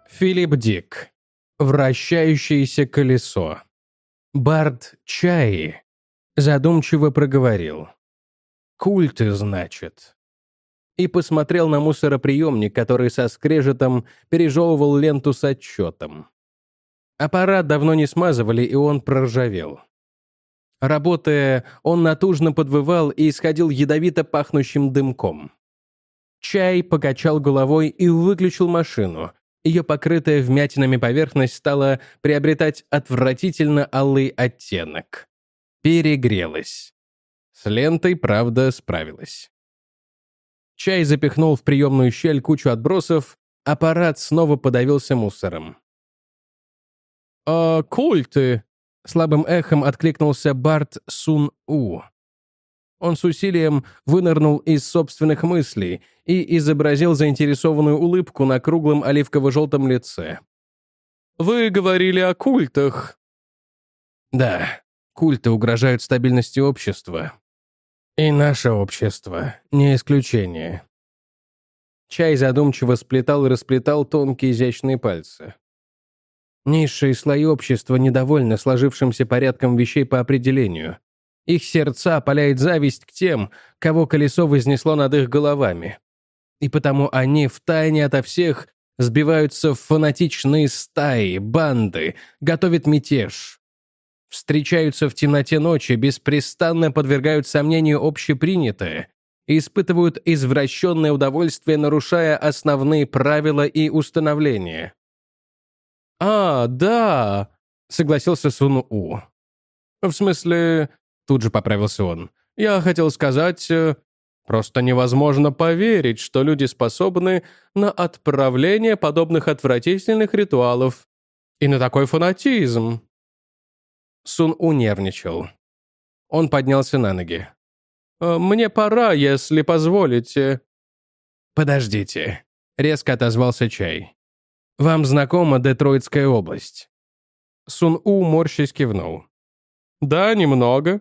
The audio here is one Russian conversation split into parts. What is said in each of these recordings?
Филипп Дик. Вращающееся колесо. Барт Чаи задумчиво проговорил. «Культы, значит». И посмотрел на мусороприемник, который со скрежетом пережевывал ленту с отчетом. Аппарат давно не смазывали, и он проржавел. Работая, он натужно подвывал и исходил ядовито пахнущим дымком. Чай покачал головой и выключил машину. Ее покрытая вмятинами поверхность стала приобретать отвратительно алый оттенок. Перегрелась. С лентой, правда, справилась. Чай запихнул в приемную щель кучу отбросов, аппарат снова подавился мусором. «А культы?» — слабым эхом откликнулся Барт Сун-У. Он с усилием вынырнул из собственных мыслей и изобразил заинтересованную улыбку на круглом оливково-желтом лице. «Вы говорили о культах». «Да, культы угрожают стабильности общества. И наше общество не исключение». Чай задумчиво сплетал и расплетал тонкие изящные пальцы. Низшие слои общества недовольны сложившимся порядком вещей по определению. Их сердца опаляет зависть к тем, кого колесо вознесло над их головами. И потому они втайне ото всех сбиваются в фанатичные стаи, банды, готовят мятеж. Встречаются в темноте ночи, беспрестанно подвергают сомнению общепринятое и испытывают извращенное удовольствие, нарушая основные правила и установления. «А, да», — согласился Сун-У. «В смысле...» — тут же поправился он. «Я хотел сказать... Просто невозможно поверить, что люди способны на отправление подобных отвратительных ритуалов и на такой фанатизм». Сун-У нервничал. Он поднялся на ноги. «Мне пора, если позволите». «Подождите», — резко отозвался Чай. «Вам знакома Детройтская область?» Сун-У морщись кивнул. «Да, немного».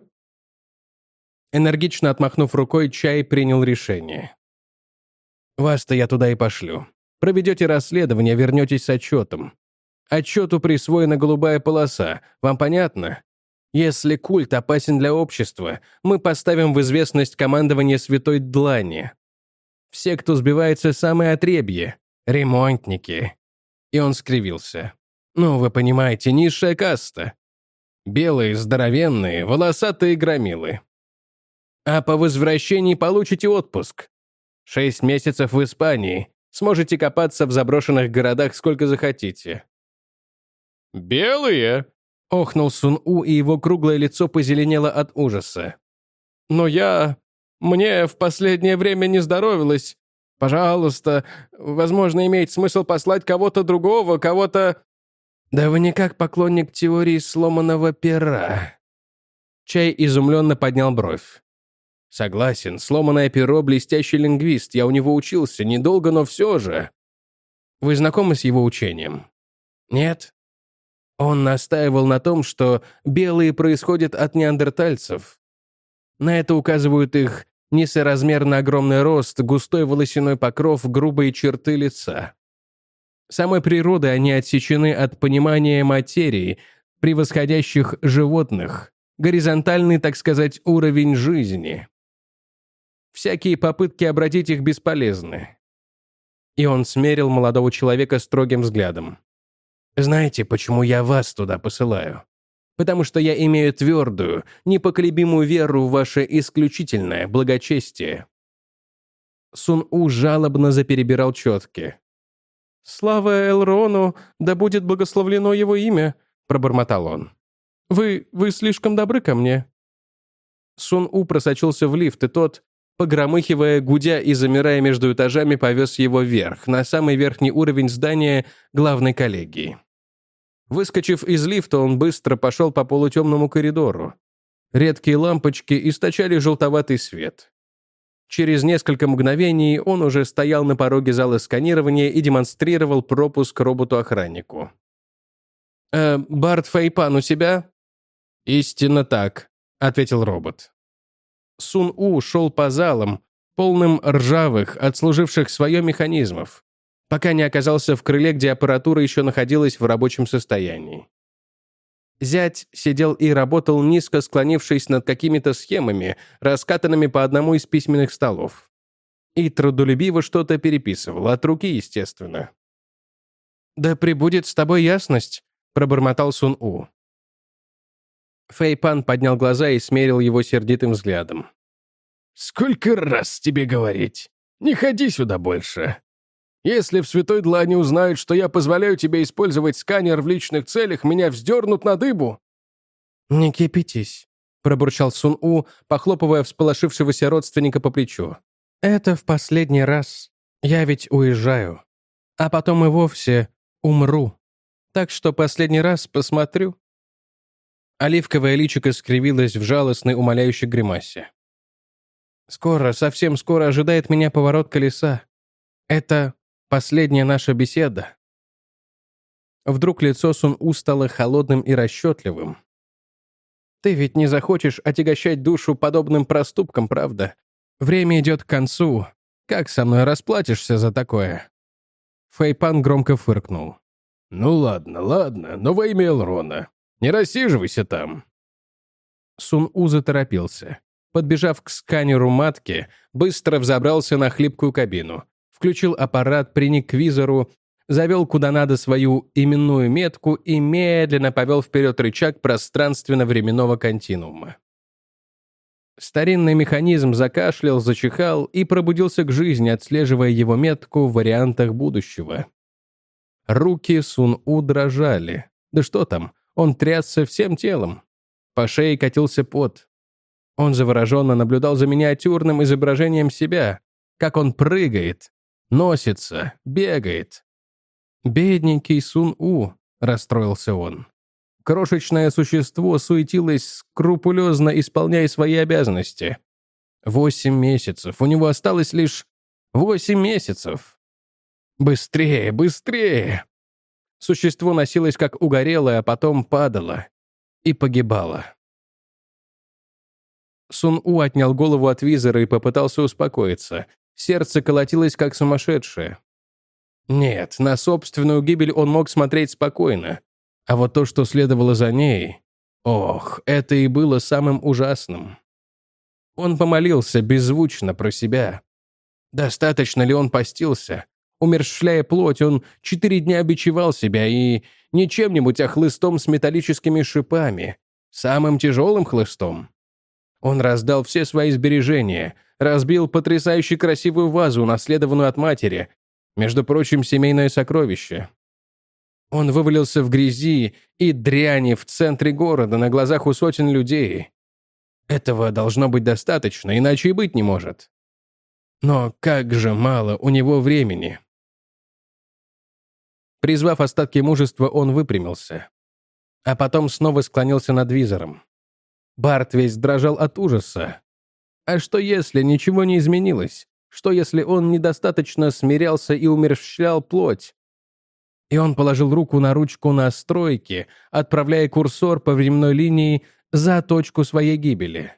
Энергично отмахнув рукой, Чай принял решение. «Вас-то я туда и пошлю. Проведете расследование, вернетесь с отчетом. Отчету присвоена голубая полоса. Вам понятно? Если культ опасен для общества, мы поставим в известность командование Святой Длани. Все, кто сбивается, самые отребье. Ремонтники». И он скривился. «Ну, вы понимаете, низшая каста. Белые, здоровенные, волосатые громилы. А по возвращении получите отпуск. 6 месяцев в Испании. Сможете копаться в заброшенных городах сколько захотите». «Белые?» — охнул Сун-У, и его круглое лицо позеленело от ужаса. «Но мне в последнее время не здоровилось. Пожалуйста, возможно, имеет смысл послать кого-то другого, кого-то...» «Да вы никак поклонник теории сломанного пера». Чай изумленно поднял бровь. «Согласен, сломанное перо — блестящий лингвист, я у него учился, недолго, но все же». «Вы знакомы с его учением?» «Нет». Он настаивал на том, что белые происходят от неандертальцев. На это указывают их несоразмерно огромный рост, густой волосяной покров, грубые черты лица. Самой природой они отсечены от понимания материи, превосходящих животных, горизонтальный, так сказать, уровень жизни. Всякие попытки обратить их бесполезны. И он смерил молодого человека строгим взглядом. «Знаете, почему я вас туда посылаю? Потому что я имею твердую, непоколебимую веру в ваше исключительное благочестие». Сун-У жалобно заперебирал четки. «Слава Элрону, да будет благословлено его имя», — пробормотал он. «Вы слишком добры ко мне». Сун-У просочился в лифт, и тот, погромыхивая, гудя и замирая между этажами, повез его вверх, на самый верхний уровень здания главной коллегии. Выскочив из лифта, он быстро пошел по полутемному коридору. Редкие лампочки источали желтоватый свет. Через несколько мгновений он уже стоял на пороге зала сканирования и демонстрировал пропуск роботу-охраннику. «Барт Фэйпан у себя?» «Истинно так», — ответил робот. Сун-У шел по залам, полным ржавых, отслуживших свое механизмов. пока не оказался в крыле, где аппаратура еще находилась в рабочем состоянии. Зять сидел и работал, низко склонившись над какими-то схемами, раскатанными по одному из письменных столов. И трудолюбиво что-то переписывал, от руки, естественно. «Да пребудет с тобой ясность», — пробормотал Сун-У. Фэй Пан поднял глаза и смерил его сердитым взглядом. «Сколько раз тебе говорить? Не ходи сюда больше. Если в Святой Длани узнают, что я позволяю тебе использовать сканер в личных целях, меня вздернут на дыбу». «Не кипятись», — пробурчал Сун-У, похлопывая всполошившегося родственника по плечу. «Это в последний раз. Я ведь уезжаю. А потом и вовсе умру. Так что последний раз посмотрю». Оливковое личико скривилось в жалостной, умоляющей гримасе. «Скоро, совсем скоро ожидает меня поворот колеса. Это последняя наша беседа». Вдруг лицо Сун-У стало холодным и расчетливым. «Ты ведь не захочешь отягощать душу подобным проступком, правда? Время идет к концу. Как со мной расплатишься за такое?» Фэй Пан громко фыркнул. «Ну ладно, ладно, но во имя Элрона. Не рассиживайся там». Сун-У заторопился. Подбежав к сканеру матки, быстро взобрался на хлипкую кабину, включил аппарат, приник к визору, завел куда надо свою именную метку и медленно повел вперед рычаг пространственно-временного континуума. Старинный механизм закашлял, зачихал и пробудился к жизни, отслеживая его метку в вариантах будущего. Руки Сун-У дрожали. Да что там, он трясся всем телом. По шее катился пот. Он завороженно наблюдал за миниатюрным изображением себя, как он прыгает, носится, бегает. «Бедненький Сун-У», — расстроился он. Крошечное существо суетилось, скрупулезно исполняя свои обязанности. 8 месяцев. У него осталось лишь 8 месяцев. Быстрее, быстрее! Существо носилось как угорелое, а потом падало и погибало. Сун-У отнял голову от визора и попытался успокоиться. Сердце колотилось как сумасшедшее. Нет, на собственную гибель он мог смотреть спокойно. А вот то, что следовало за ней... Ох, это и было самым ужасным. Он помолился беззвучно про себя. Достаточно ли он постился? Умерщвляя плоть, он 4 дня бичевал себя, и не чем-нибудь, а хлыстом с металлическими шипами. Самым тяжелым хлыстом. Он раздал все свои сбережения, разбил потрясающе красивую вазу, унаследованную от матери, между прочим, семейное сокровище. Он вывалился в грязи и дряни в центре города, на глазах у сотен людей. Этого должно быть достаточно, иначе и быть не может. Но как же мало у него времени. Призвав остатки мужества, он выпрямился. А потом снова склонился над визором. Барт весь дрожал от ужаса. А что если ничего не изменилось? Что если он недостаточно смирялся и умерщвлял плоть? И он положил руку на ручку настройки, отправляя курсор по временной линии за точку своей гибели.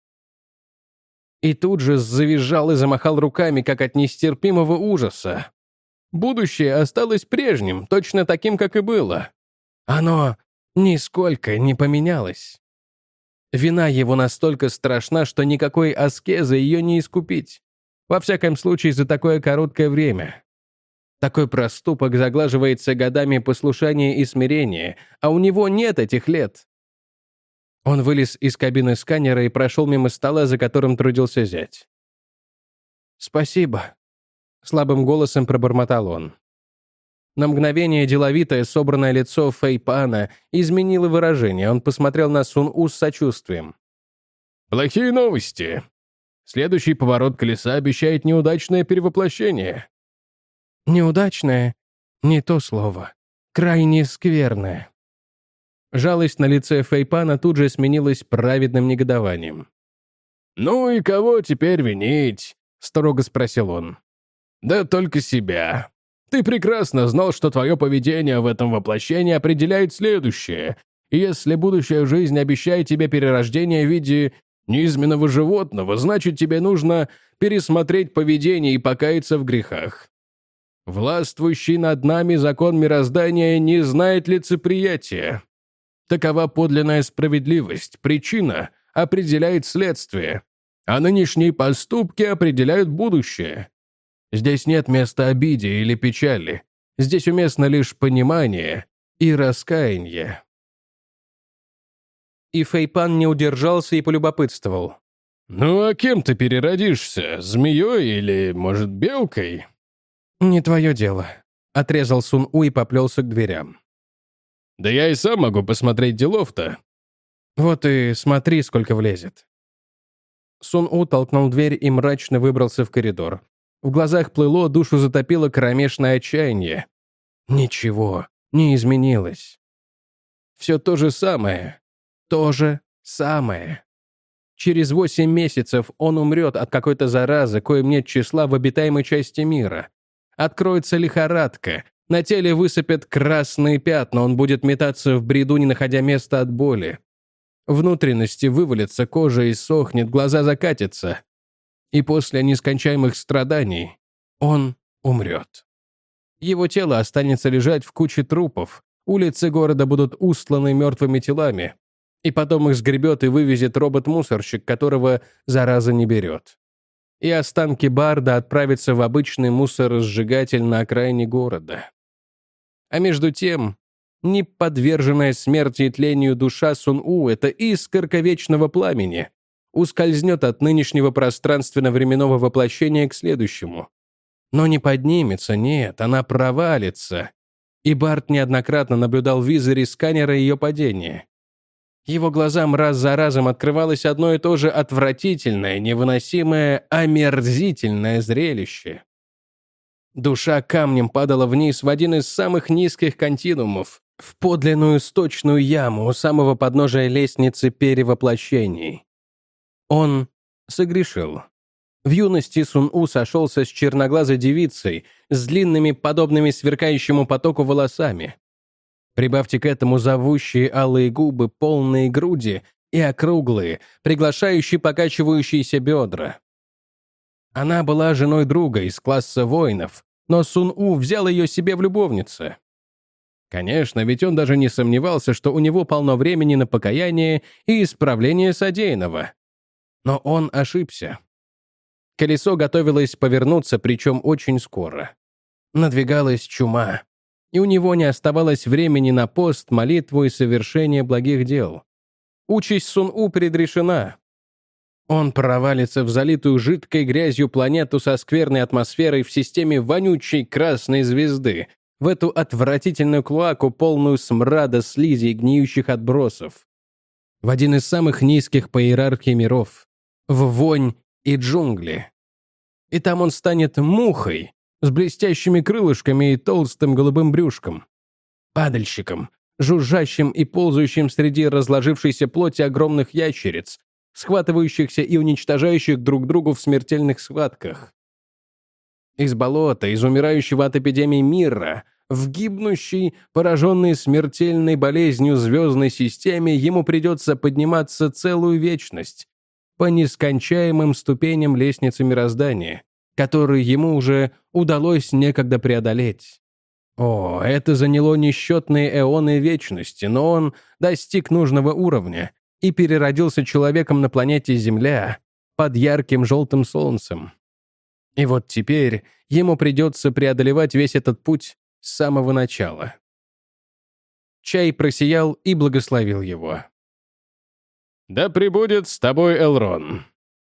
И тут же завизжал и замахал руками, как от нестерпимого ужаса. Будущее осталось прежним, точно таким, как и было. Оно нисколько не поменялось. Вина его настолько страшна, что никакой аскезы ее не искупить. Во всяком случае, за такое короткое время. Такой проступок заглаживается годами послушания и смирения, а у него нет этих лет. Он вылез из кабины сканера и прошел мимо стола, за которым трудился зять. «Спасибо», — слабым голосом пробормотал он. На мгновение деловитое, собранное лицо Фэй Пана изменило выражение. Он посмотрел на Сун-У с сочувствием. «Плохие новости. Следующий поворот колеса обещает неудачное перевоплощение». «Неудачное? Не то слово. Крайне скверное». Жалость на лице Фэй Пана тут же сменилась праведным негодованием. «Ну и кого теперь винить?» — строго спросил он. «Да только себя. Ты прекрасно знал, что твое поведение в этом воплощении определяет следующее. Если будущая жизнь обещает тебе перерождение в виде низменного животного, значит, тебе нужно пересмотреть поведение и покаяться в грехах. Властвующий над нами закон мироздания не знает лицеприятия. Такова подлинная справедливость. Причина определяет следствие, а нынешние поступки определяют будущее. Здесь нет места обиде или печали. Здесь уместно лишь понимание и раскаяние. И Фэйпан не удержался и полюбопытствовал. «Ну а кем ты переродишься? Змеей или, может, белкой?» «Не твое дело», — отрезал Сун-У и поплелся к дверям. «Да я и сам могу посмотреть делов-то». «Вот и смотри, сколько влезет». Сун-У толкнул дверь и мрачно выбрался в коридор. В глазах плыло, душу затопило кромешное отчаяние. Ничего не изменилось. Все то же самое. То же самое. Через 8 месяцев он умрет от какой-то заразы, коим нет числа в обитаемой части мира. Откроется лихорадка, на теле высыпят красные пятна, он будет метаться в бреду, не находя места от боли. Внутренности вывалятся, кожа иссохнет, глаза закатятся. И после нескончаемых страданий он умрет. Его тело останется лежать в куче трупов, улицы города будут устланы мертвыми телами, и потом их сгребет и вывезет робот-мусорщик, которого зараза не берет. И останки Барда отправятся в обычный мусоросжигатель на окраине города. А между тем, неподверженная смерти и тлению душа Сун-У — это искорка вечного пламени, ускользнет от нынешнего пространственно-временного воплощения к следующему. Но не поднимется, нет, она провалится. И Барт неоднократно наблюдал в визоре сканера ее падения. Его глазам раз за разом открывалось одно и то же отвратительное, невыносимое, омерзительное зрелище. Душа камнем падала вниз в один из самых низких континуумов, в подлинную сточную яму у самого подножия лестницы перевоплощений. Он согрешил. В юности Сун-У сошелся с черноглазой девицей, с длинными, подобными сверкающему потоку волосами. Прибавьте к этому зовущие алые губы, полные груди и округлые, приглашающие покачивающиеся бедра. Она была женой друга из класса воинов, но Сун-У взял ее себе в любовницы. Конечно, ведь он даже не сомневался, что у него полно времени на покаяние и исправление содеянного. Но он ошибся. Колесо готовилось повернуться, причем очень скоро. Надвигалась чума, и у него не оставалось времени на пост, молитву и совершение благих дел. Участь Сун-У предрешена. Он провалится в залитую жидкой грязью планету со скверной атмосферой в системе вонючей красной звезды, в эту отвратительную клоаку, полную смрада, слизи и гниющих отбросов. В один из самых низких по иерархии миров. В вонь и джунгли. И там он станет мухой, с блестящими крылышками и толстым голубым брюшком. Падальщиком, жужжащим и ползающим среди разложившейся плоти огромных ящериц, схватывающихся и уничтожающих друг другу в смертельных схватках. Из болота, из умирающего от эпидемии мира, в гибнущей, пораженной смертельной болезнью звездной системе ему придется подниматься целую вечность по нескончаемым ступеням лестницы мироздания, которые ему уже удалось некогда преодолеть. О, это заняло несчетные эоны вечности, но он достиг нужного уровня и переродился человеком на планете Земля под ярким желтым солнцем. И вот теперь ему придется преодолевать весь этот путь с самого начала. Чай просиял и благословил его. «Да пребудет с тобой Элрон».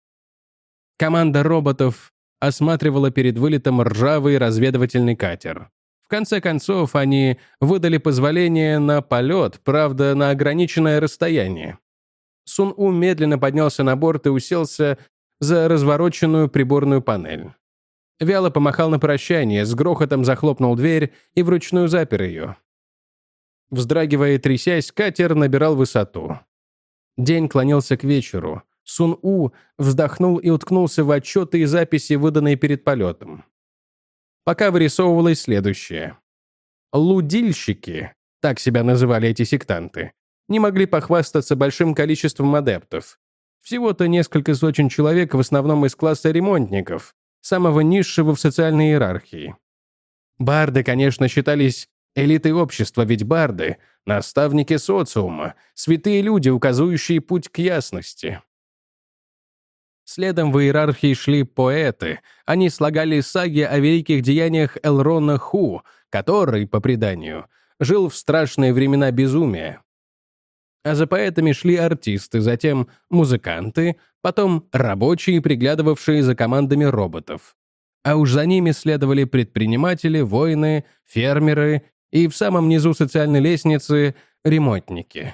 Команда роботов осматривала перед вылетом ржавый разведывательный катер. В конце концов, они выдали позволение на полет, правда, на ограниченное расстояние. Сун-У медленно поднялся на борт и уселся за развороченную приборную панель. Вяло помахал на прощание, с грохотом захлопнул дверь и вручную запер ее. Вздрагивая и трясясь, катер набирал высоту. День клонился к вечеру. Сун-У вздохнул и уткнулся в отчеты и записи, выданные перед полетом. Пока вырисовывалось следующее. Лудильщики, так себя называли эти сектанты, не могли похвастаться большим количеством адептов. Всего-то несколько сотен человек, в основном из класса ремонтников, самого низшего в социальной иерархии. Барды, конечно, считались элитой общества, ведь барды — наставники социума, святые люди, указывающие путь к ясности. Следом в иерархии шли поэты. Они слагали саги о великих деяниях Элрона Ху, который, по преданию, жил в страшные времена безумия. А за поэтами шли артисты, затем музыканты, потом рабочие, приглядывавшие за командами роботов. А уж за ними следовали предприниматели, воины, фермеры и в самом низу социальной лестницы — ремонтники.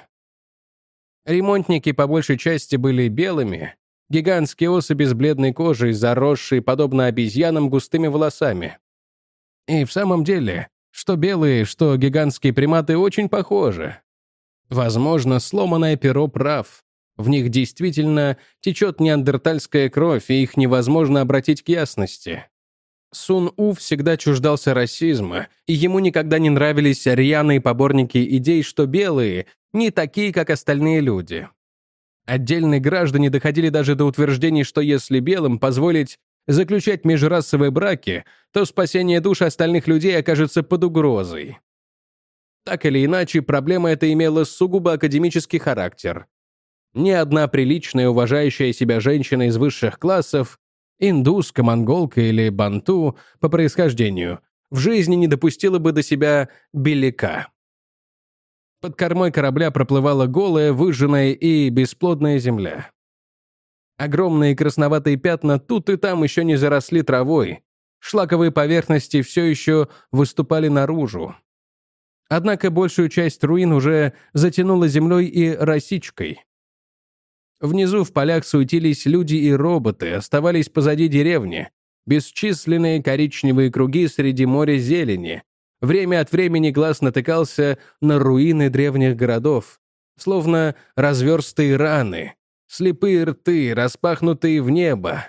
Ремонтники по большей части были белыми, гигантские особи с бледной кожей, заросшие, подобно обезьянам, густыми волосами. И в самом деле, что белые, что гигантские приматы очень похожи. Возможно, сломанное перо прав. В них действительно течет неандертальская кровь, и их невозможно обратить к ясности. Сун-У всегда чуждался расизма, и ему никогда не нравились рьяные поборники идей, что белые не такие, как остальные люди. Отдельные граждане доходили даже до утверждений, что если белым позволить заключать межрасовые браки, то спасение душ остальных людей окажется под угрозой. Так или иначе, проблема эта имела сугубо академический характер. Ни одна приличная, уважающая себя женщина из высших классов, индуска, монголка или банту по происхождению, в жизни не допустила бы до себя беляка. Под кормой корабля проплывала голая, выжженная и бесплодная земля. Огромные красноватые пятна тут и там еще не заросли травой, шлаковые поверхности все еще выступали наружу. Однако большую часть руин уже затянуло землей и росичкой. Внизу в полях суетились люди и роботы, оставались позади деревни, бесчисленные коричневые круги среди моря зелени. Время от времени глаз натыкался на руины древних городов, словно разверстые раны, слепые рты, распахнутые в небо.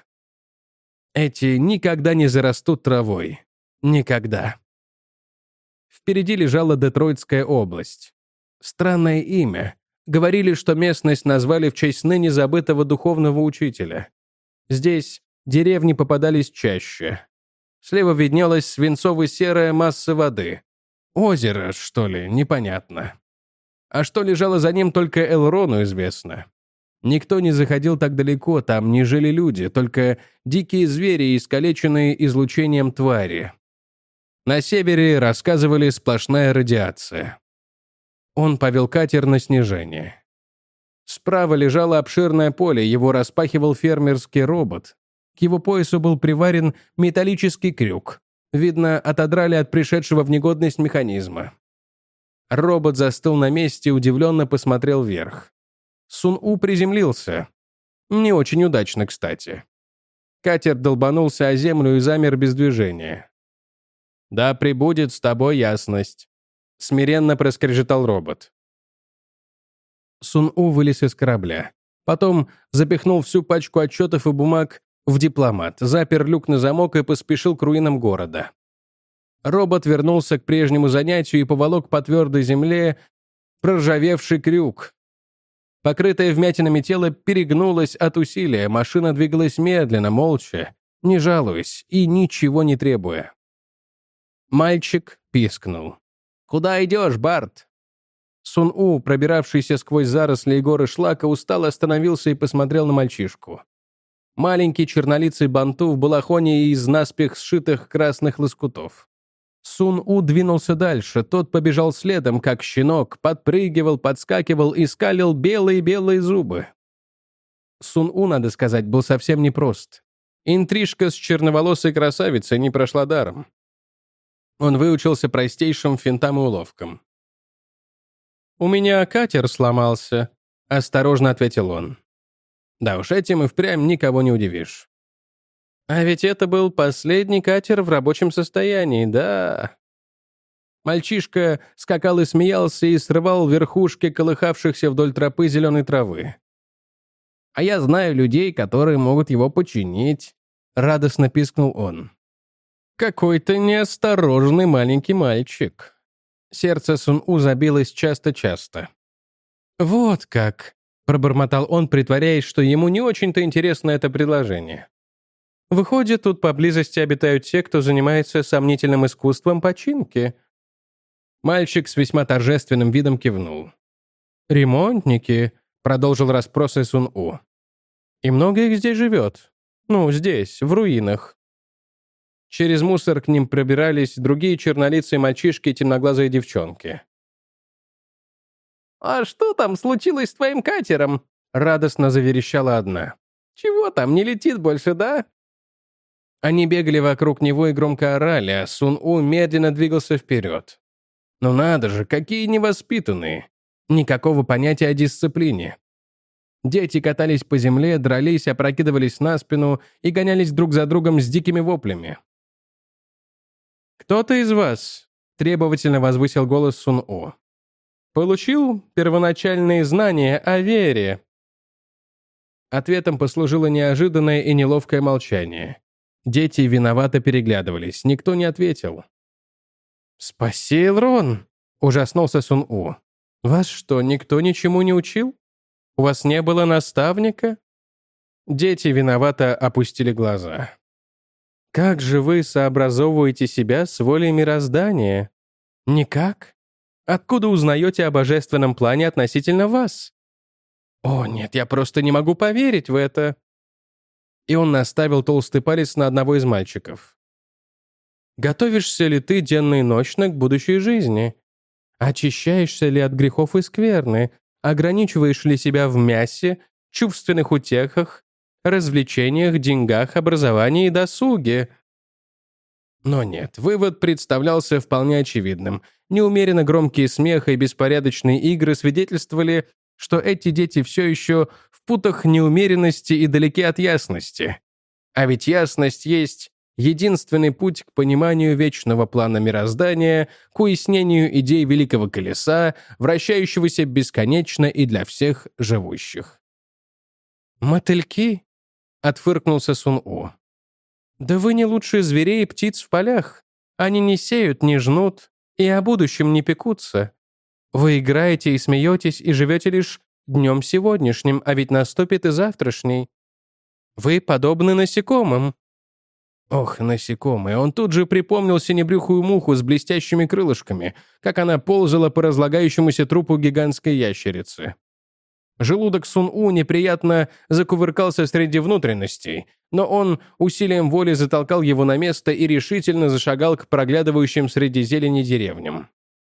Эти никогда не зарастут травой. Никогда. Впереди лежала Детройтская область. Странное имя. Говорили, что местность назвали в честь ныне забытого духовного учителя. Здесь деревни попадались чаще. Слева виднелась свинцово-серая масса воды. Озеро, что ли, непонятно. А что лежало за ним, только Элрону известно. Никто не заходил так далеко, там не жили люди, только дикие звери, искалеченные излучением твари. На севере, рассказывали, сплошная радиация. Он повел катер на снижение. Справа лежало обширное поле, его распахивал фермерский робот. К его поясу был приварен металлический крюк. Видно, отодрали от пришедшего в негодность механизма. Робот застыл на месте и удивленно посмотрел вверх. Сун-У приземлился. Не очень удачно, кстати. Катер долбанулся о землю и замер без движения. «Да пребудет с тобой ясность», — смиренно проскрежетал робот. Сун-У вылез из корабля. Потом запихнул всю пачку отчетов и бумаг в дипломат, запер люк на замок и поспешил к руинам города. Робот вернулся к прежнему занятию и поволок по твердой земле проржавевший крюк. Покрытое вмятинами тело перегнулось от усилия, машина двигалась медленно, молча, не жалуясь и ничего не требуя. Мальчик пискнул. «Куда идешь, Барт?» Сун-У, пробиравшийся сквозь заросли и горы шлака, устало остановился и посмотрел на мальчишку. Маленький чернолицый банту в балахоне из наспех сшитых красных лоскутов. Сун-У двинулся дальше, тот побежал следом, как щенок, подпрыгивал, подскакивал и скалил белые-белые зубы. Сун-У, надо сказать, был совсем непрост. Интрижка с черноволосой красавицей не прошла даром. Он выучился простейшим финтам и уловкам. «У меня катер сломался», — осторожно ответил он. Да уж, этим и впрямь никого не удивишь. А ведь это был последний катер в рабочем состоянии, да. Мальчишка скакал и смеялся и срывал верхушки колыхавшихся вдоль тропы зеленой травы. «А я знаю людей, которые могут его починить», — радостно пискнул он. «Какой-то неосторожный маленький мальчик». Сердце Сун-У забилось часто-часто. «Вот как», — пробормотал он, притворяясь, что ему не очень-то интересно это предложение. Выходит, тут поблизости обитают те, кто занимается сомнительным искусством починки». Мальчик с весьма торжественным видом кивнул. «Ремонтники», — продолжил расспросы Сун-У. «И много их здесь живет. Ну, здесь, в руинах». Через мусор к ним пробирались другие чернолицые мальчишки и темноглазые девчонки. «А что там случилось с твоим катером?» — радостно заверещала одна. «Чего там, не летит больше, да?» Они бегали вокруг него и громко орали, а Сун-У медленно двигался вперед. Ну надо же, какие невоспитанные. Никакого понятия о дисциплине. Дети катались по земле, дрались, опрокидывались на спину и гонялись друг за другом с дикими воплями. «Кто-то из вас?» — требовательно возвысил голос Сун-У. «Получил первоначальные знания о вере?» Ответом послужило неожиданное и неловкое молчание. Дети виновато переглядывались, никто не ответил. «Спаси, Элрон!» — ужаснулся Сун-У. «Вас что, никто ничему не учил? У вас не было наставника?» Дети виновато опустили глаза. «Как же вы сообразовываете себя с волей мироздания? Никак? Откуда узнаете о божественном плане относительно вас? О, нет, я просто не могу поверить в это!» И он наставил толстый палец на одного из мальчиков. «Готовишься ли ты денно и ночно к будущей жизни? Очищаешься ли от грехов и скверны? Ограничиваешь ли себя в мясе, чувственных утехах, развлечениях, деньгах, образовании и досуге?» Но нет, вывод представлялся вполне очевидным. Неумеренно громкий смех и беспорядочные игры свидетельствовали, что эти дети все еще в путах неумеренности и далеки от ясности. А ведь ясность есть единственный путь к пониманию вечного плана мироздания, к уяснению идей великого колеса, вращающегося бесконечно и для всех живущих. «Мотыльки?» — отфыркнулся Сун-У. «Да вы не лучше зверей и птиц в полях. Они не сеют, не жнут и о будущем не пекутся. Вы играете и смеетесь и живете лишь днем сегодняшним, а ведь наступит и завтрашний. Вы подобны насекомым». Ох, насекомые, он тут же припомнил синебрюхую муху с блестящими крылышками, как она ползала по разлагающемуся трупу гигантской ящерицы. Желудок Сун-У неприятно закувыркался среди внутренностей, но он усилием воли затолкал его на место и решительно зашагал к проглядывающим среди зелени деревням.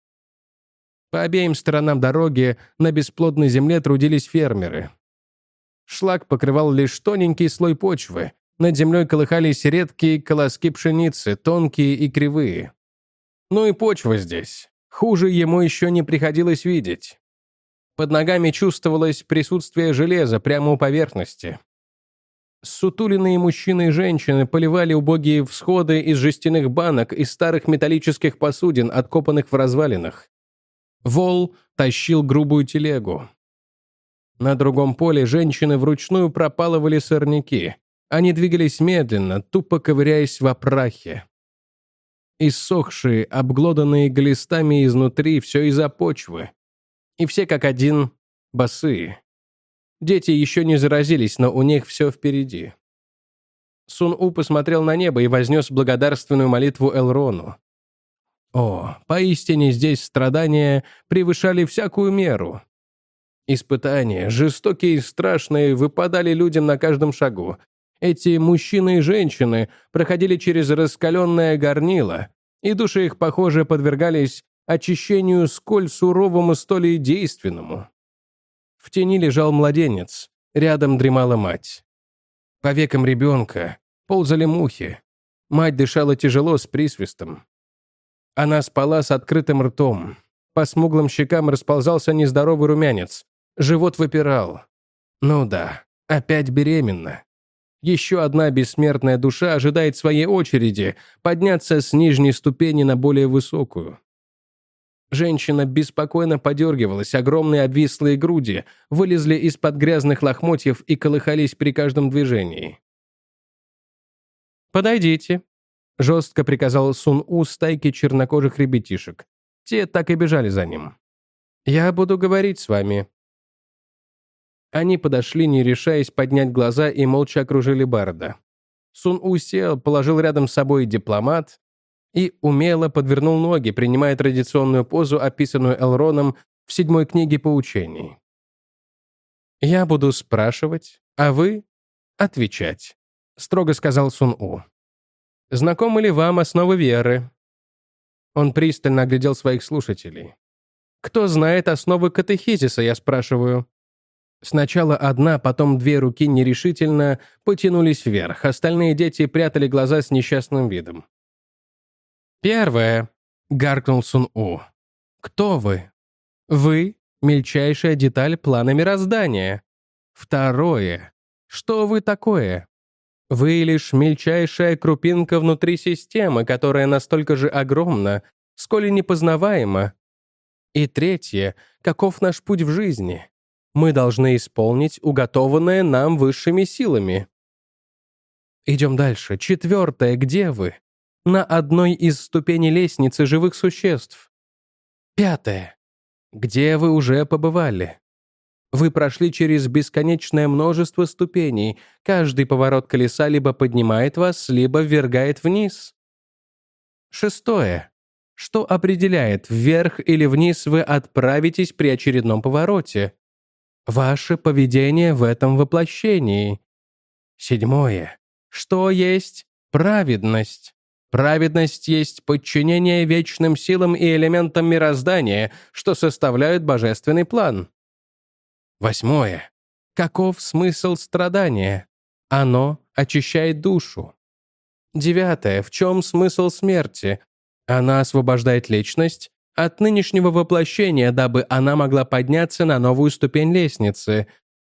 По обеим сторонам дороги на бесплодной земле трудились фермеры. Шлак покрывал лишь тоненький слой почвы, над землей колыхались редкие колоски пшеницы, тонкие и кривые. Ну и почва здесь. Хуже ему еще не приходилось видеть. Под ногами чувствовалось присутствие железа прямо у поверхности. Сутуленные мужчины и женщины поливали убогие всходы из жестяных банок и старых металлических посудин, откопанных в развалинах. Вол тащил грубую телегу. На другом поле женщины вручную пропалывали сорняки. Они двигались медленно, тупо ковыряясь в опрахе. Иссохшие, обглоданные глистами изнутри, все из-за почвы. И все как один босые. Дети еще не заразились, но у них все впереди. Сун-У посмотрел на небо и вознес благодарственную молитву Элрону. О, поистине здесь страдания превышали всякую меру. Испытания, жестокие и страшные, выпадали людям на каждом шагу. Эти мужчины и женщины проходили через раскаленное горнило, и души их, похоже, подвергались очищению сколь суровому, столь и действенному. В тени лежал младенец, рядом дремала мать. По векам ребенка ползали мухи. Мать дышала тяжело, с присвистом. Она спала с открытым ртом. По смуглым щекам расползался нездоровый румянец. Живот выпирал. Ну да, опять беременна. Еще одна бессмертная душа ожидает своей очереди подняться с нижней ступени на более высокую. Женщина беспокойно подергивалась, огромные обвислые груди вылезли из-под грязных лохмотьев и колыхались при каждом движении. «Подойдите», — жестко приказал Сун-У стайке чернокожих ребятишек. Те так и бежали за ним. «Я буду говорить с вами». Они подошли, не решаясь поднять глаза, и молча окружили Барда. Сун-У сел, положил рядом с собой дипломат и умело подвернул ноги, принимая традиционную позу, описанную Элроном в 7 книге поучений. «Я буду спрашивать, а вы — отвечать», — строго сказал Сун-У. «Знакомы ли вам основы веры?» Он пристально оглядел своих слушателей. «Кто знает основы катехизиса, я спрашиваю?» Сначала одна, потом 2 руки нерешительно потянулись вверх, остальные дети прятали глаза с несчастным видом. «Первое», — гаркнул Сун-У. «Кто вы?» «Вы — мельчайшая деталь плана мироздания. Второе. Что вы такое?» «Вы лишь мельчайшая крупинка внутри системы, которая настолько же огромна, сколь и непознаваема. И третье. Каков наш путь в жизни? Мы должны исполнить уготованное нам высшими силами. Идем дальше. 4. Где вы? На одной из ступеней лестницы живых существ. 5. Где вы уже побывали? Вы прошли через бесконечное множество ступеней. Каждый поворот колеса либо поднимает вас, либо ввергает вниз. 6. Что определяет, вверх или вниз вы отправитесь при очередном повороте? Ваше поведение в этом воплощении. 7. Что есть праведность? Праведность есть подчинение вечным силам и элементам мироздания, что составляют божественный план. 8. Каков смысл страдания? Оно очищает душу. 9. В чем смысл смерти? Она освобождает личность от нынешнего воплощения, дабы она могла подняться на новую ступень лестницы.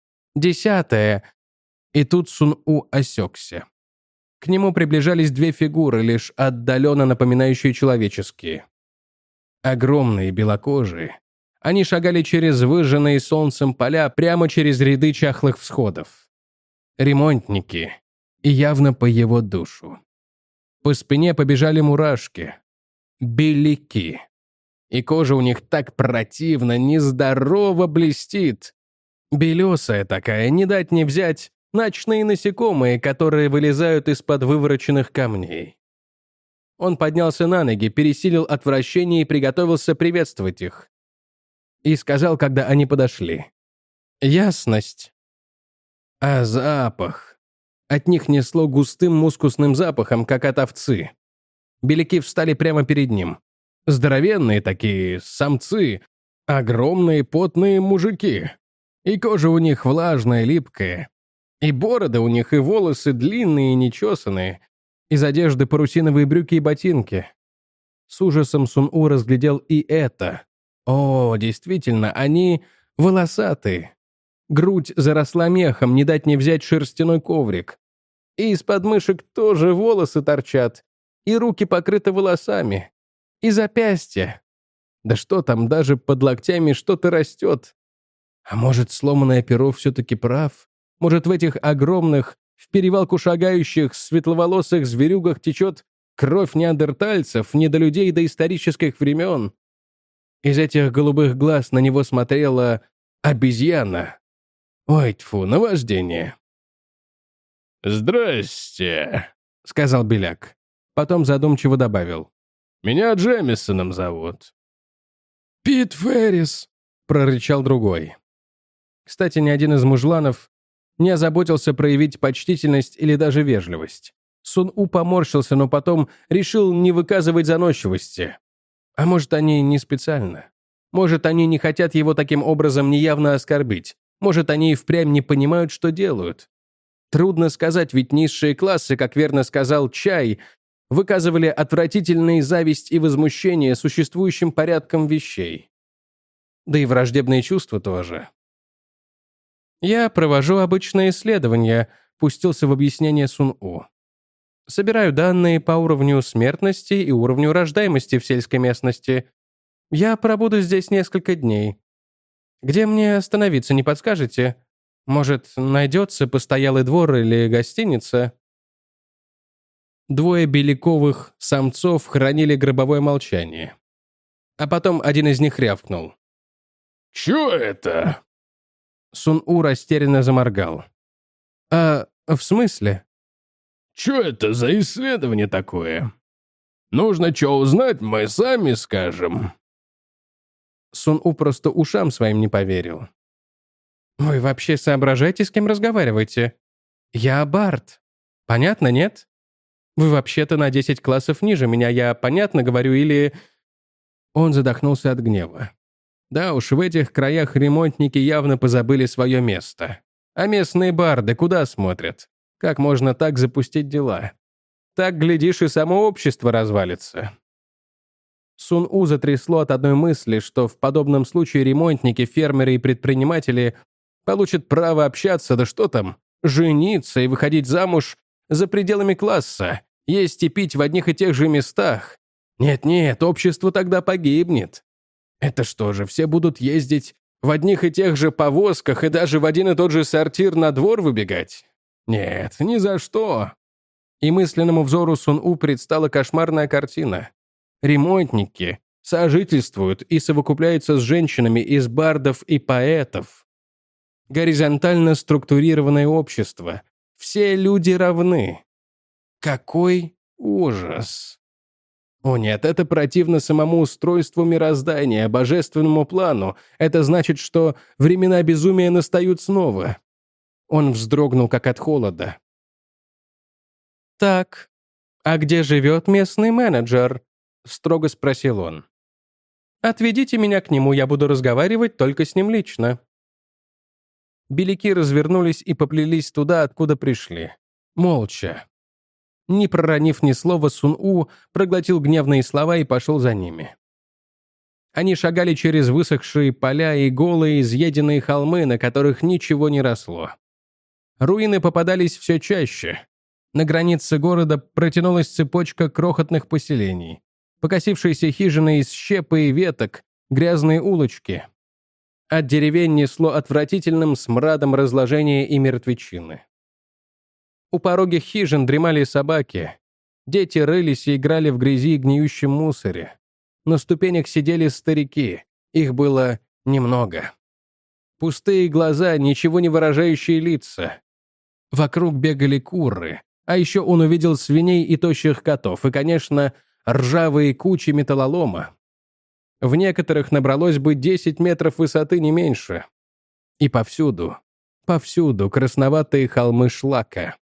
10. И тут Сун-У осекся. К нему приближались 2 фигуры, лишь отдаленно напоминающие человеческие. Огромные, белокожие. Они шагали через выжженные солнцем поля прямо через ряды чахлых всходов. Ремонтники. И явно по его душу. По спине побежали мурашки. Беляки. И кожа у них так противно, нездорово блестит. Белесая такая, не дать не взять, ночные насекомые, которые вылезают из-под вывороченных камней. Он поднялся на ноги, пересилил отвращение и приготовился приветствовать их. И сказал, когда они подошли. «Ясность». А запах. От них несло густым мускусным запахом, как от овцы. Беляки встали прямо перед ним. Здоровенные такие, самцы, огромные потные мужики. И кожа у них влажная, липкая. И бороды у них, и волосы длинные и нечесанные. Из одежды парусиновые брюки и ботинки. С ужасом Сун-У разглядел и это. О, действительно, они волосатые. Грудь заросла мехом, не дать не взять шерстяной коврик. И из подмышек тоже волосы торчат. И руки покрыты волосами. И запястья. Да что там, даже под локтями что-то растет. А может, сломанное перо все-таки прав? Может, в этих огромных, в перевалку шагающих, светловолосых зверюгах течет кровь неандертальцев, недолюдей доисторических времен? Из этих голубых глаз на него смотрела обезьяна. Ой, тьфу, наваждение. «Здрасте», — сказал Беляк. Потом задумчиво добавил. «Меня Джемисоном зовут». «Пит Феррис», — прорычал другой. Кстати, ни один из мужланов не озаботился проявить почтительность или даже вежливость. Сун-У поморщился, но потом решил не выказывать заносчивости. А может, они не специально? Может, они не хотят его таким образом неявно оскорбить? Может, они и впрямь не понимают, что делают? Трудно сказать, ведь низшие классы, как верно сказал Чай, выказывали отвратительные зависть и возмущение существующим порядком вещей. Да и враждебные чувства тоже. «Я провожу обычное исследование», — пустился в объяснение Сун-У. «Собираю данные по уровню смертности и уровню рождаемости в сельской местности. Я пробуду здесь несколько дней. Где мне остановиться, не подскажете? Может, найдется постоялый двор или гостиница?» 2 беляковых самцов хранили гробовое молчание. А потом один из них рявкнул. «Чё это?» Сун-У растерянно заморгал. «А в смысле?» Чё это за исследование такое? Нужно чё узнать, мы сами скажем». Сун-У просто ушам своим не поверил. «Вы вообще соображаете, с кем разговариваете? Я Барт. Понятно, нет? Вы вообще-то на 10 классов ниже меня, я понятно говорю или...» Он задохнулся от гнева. Да уж, в этих краях ремонтники явно позабыли свое место. А местные барды куда смотрят? Как можно так запустить дела? Так, глядишь, и само общество развалится. Сун-У затрясло от одной мысли, что в подобном случае ремонтники, фермеры и предприниматели получат право общаться, да что там, жениться и выходить замуж за пределами класса, есть и пить в одних и тех же местах. Нет-нет, общество тогда погибнет. Это что же, все будут ездить в одних и тех же повозках и даже в один и тот же сортир на двор выбегать? Нет, ни за что. И мысленному взору Сун-У предстала кошмарная картина. Ремонтники сожительствуют и совокупляются с женщинами из бардов и поэтов. Горизонтально структурированное общество. Все люди равны. Какой ужас! О нет, это противно самому устройству мироздания, божественному плану. Это значит, что времена безумия настают снова. Он вздрогнул, как от холода. «Так, а где живет местный менеджер?» — строго спросил он. «Отведите меня к нему, я буду разговаривать только с ним лично». Беляки развернулись и поплелись туда, откуда пришли. Молча. Не проронив ни слова, Сун-У проглотил гневные слова и пошел за ними. Они шагали через высохшие поля и голые, изъеденные холмы, на которых ничего не росло. Руины попадались все чаще. На границе города протянулась цепочка крохотных поселений. Покосившиеся хижины из щепы и веток, грязные улочки. От деревень несло отвратительным смрадом разложения и мертвечины. У порогих хижин дремали собаки. Дети рылись и играли в грязи и гниющем мусоре. На ступенях сидели старики. Их было немного. Пустые глаза, ничего не выражающие лица. Вокруг бегали куры. А еще он увидел свиней и тощих котов. И, конечно, ржавые кучи металлолома. В некоторых набралось бы 10 метров высоты, не меньше. И повсюду красноватые холмы шлака.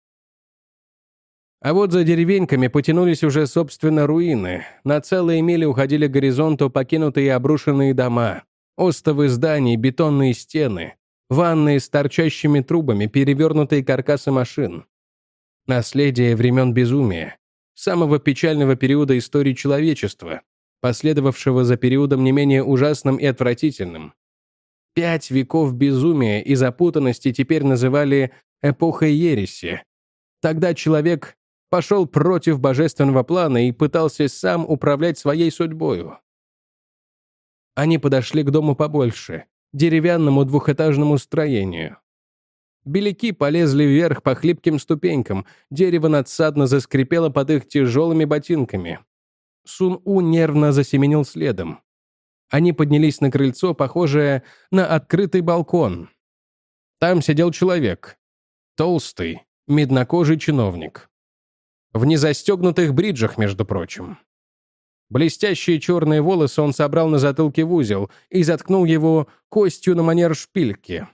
А вот за деревеньками потянулись уже, собственно, руины. На целые мили уходили к горизонту покинутые и обрушенные дома, остовы зданий, бетонные стены, ванные с торчащими трубами, перевернутые каркасы машин. Наследие времен безумия, самого печального периода истории человечества, последовавшего за периодом не менее ужасным и отвратительным. 5 веков безумия и запутанности теперь называли эпохой ереси. Тогда человек пошел против божественного плана и пытался сам управлять своей судьбою. Они подошли к дому побольше, деревянному двухэтажному строению. Беляки полезли вверх по хлипким ступенькам, дерево надсадно заскрипело под их тяжелыми ботинками. Сун-У нервно засеменил следом. Они поднялись на крыльцо, похожее на открытый балкон. Там сидел человек. Толстый, меднокожий чиновник. В незастегнутых бриджах, между прочим. Блестящие черные волосы он собрал на затылке в узел и заткнул его костью на манер шпильки.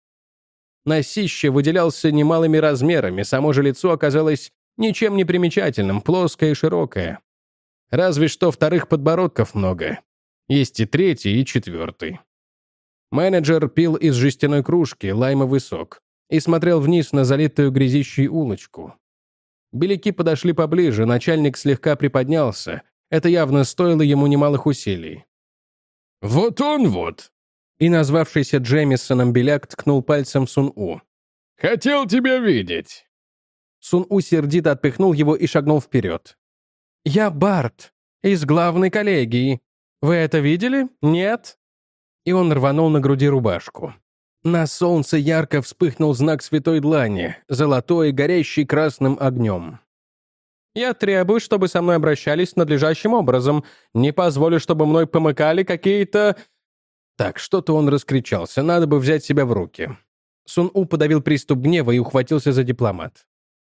Носище выделялся немалыми размерами, само же лицо оказалось ничем не примечательным, плоское и широкое. Разве что вторых подбородков много. Есть и третий, и четвертый. Менеджер пил из жестяной кружки лаймовый сок и смотрел вниз на залитую грязищей улочку. Беляки подошли поближе, начальник слегка приподнялся. Это явно стоило ему немалых усилий. «Вот он вот!» И назвавшийся Джемисоном беляк ткнул пальцем в Сун-У. «Хотел тебя видеть!» Сун-У сердито отпихнул его и шагнул вперед. «Я Барт, из главной коллегии. Вы это видели? Нет?» И он рванул на груди рубашку. На солнце ярко вспыхнул знак святой длани, золотой, горящий красным огнем. «Я требую, чтобы со мной обращались надлежащим образом. Не позволю, чтобы мной помыкали какие-то...» Так, что-то он раскричался, надо бы взять себя в руки. Сун-У подавил приступ гнева и ухватился за дипломат.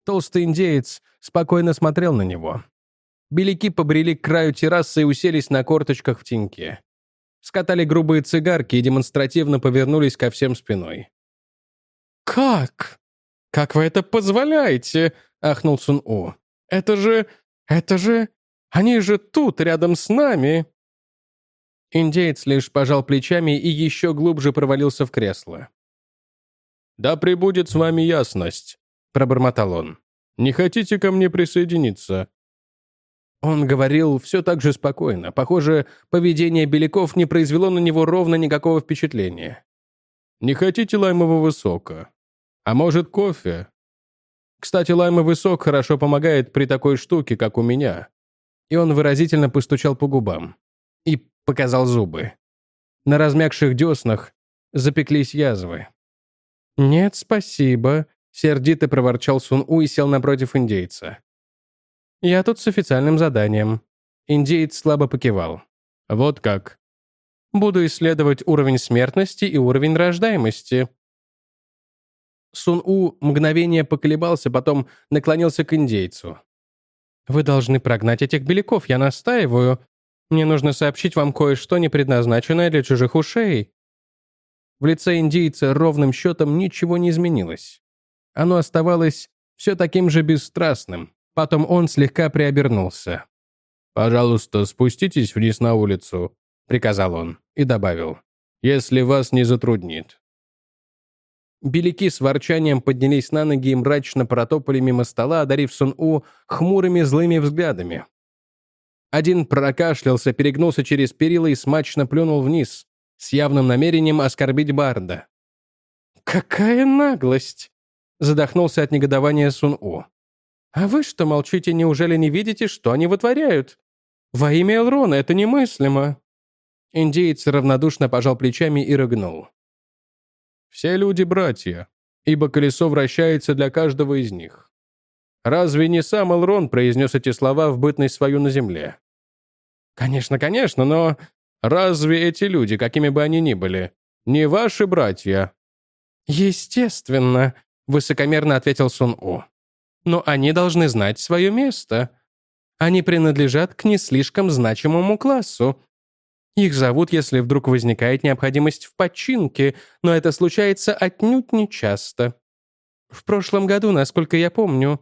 Толстый индеец спокойно смотрел на него. Беляки побрели к краю террасы и уселись на корточках в теньке. Скатали грубые цигарки и демонстративно повернулись ко всем спиной. «Как? Как вы это позволяете?» — ахнул Сун-У. «Это же... Они же тут, рядом с нами!» Индеец лишь пожал плечами и еще глубже провалился в кресло. «Да пребудет с вами ясность», — пробормотал он. «Не хотите ко мне присоединиться?» Он говорил все так же спокойно. Похоже, поведение беляков не произвело на него ровно никакого впечатления. «Не хотите лаймового сока? А может, кофе? Кстати, лаймовый сок хорошо помогает при такой штуке, как у меня». И он выразительно постучал по губам. И показал зубы. На размягших деснах запеклись язвы. «Нет, спасибо», — сердито проворчал Сун-У и сел напротив индейца. «Я тут с официальным заданием». Индеец слабо покивал. «Вот как?» «Буду исследовать уровень смертности и уровень рождаемости». Сун-У мгновение поколебался, потом наклонился к индейцу. «Вы должны прогнать этих беляков, я настаиваю. Мне нужно сообщить вам кое-что, не предназначенное для чужих ушей». В лице индейца ровным счетом ничего не изменилось. Оно оставалось все таким же бесстрастным. Потом он слегка приобернулся. «Пожалуйста, спуститесь вниз на улицу», — приказал он и добавил, «если вас не затруднит». Беляки с ворчанием поднялись на ноги и мрачно протопали мимо стола, одарив Сун-У хмурыми злыми взглядами. Один прокашлялся, перегнулся через перила и смачно плюнул вниз, с явным намерением оскорбить барда. «Какая наглость!» — задохнулся от негодования Сун-У. «А вы что молчите, неужели не видите, что они вытворяют? Во имя Элрона это немыслимо!» Индеец равнодушно пожал плечами и рыгнул. «Все люди братья, ибо колесо вращается для каждого из них. Разве не сам Элрон произнес эти слова в бытность свою на земле?» «Конечно, конечно, но разве эти люди, какими бы они ни были, не ваши братья?» «Естественно», — высокомерно ответил Сун-У. «Но они должны знать свое место. Они принадлежат к не слишком значимому классу. Их зовут, если вдруг возникает необходимость в починке, но это случается отнюдь не часто. В прошлом году, насколько я помню,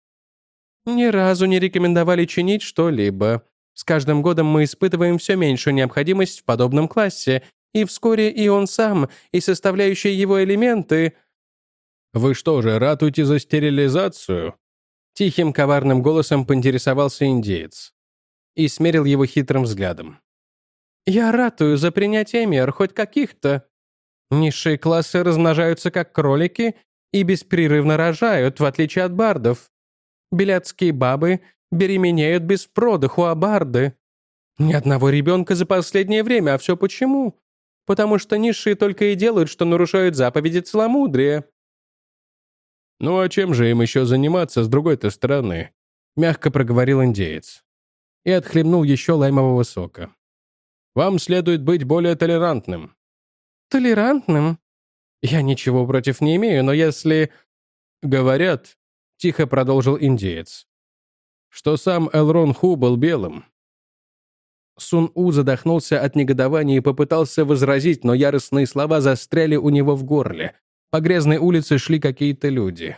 ни разу не рекомендовали чинить что-либо. С каждым годом мы испытываем все меньшую необходимость в подобном классе, и вскоре и он сам, и составляющие его элементы...» «Вы что же, ратуете за стерилизацию?» Тихим коварным голосом поинтересовался индеец и смерил его хитрым взглядом. «Я ратую за принятие мер, хоть каких-то. Низшие классы размножаются как кролики и беспрерывно рожают, в отличие от бардов. Белядские бабы беременеют без продыху, а барды... Ни одного ребенка за последнее время, а все почему? Потому что низшие только и делают, что нарушают заповеди целомудрия». «Ну а чем же им еще заниматься с другой-то стороны?» — мягко проговорил индеец. И отхлебнул еще лаймового сока. «Вам следует быть более толерантным». «Толерантным? Я ничего против не имею, но если...» «Говорят», — тихо продолжил индеец, «что сам Элрон Ху был белым». Сун-У задохнулся от негодования и попытался возразить, но яростные слова застряли у него в горле. По грязной улице шли какие-то люди.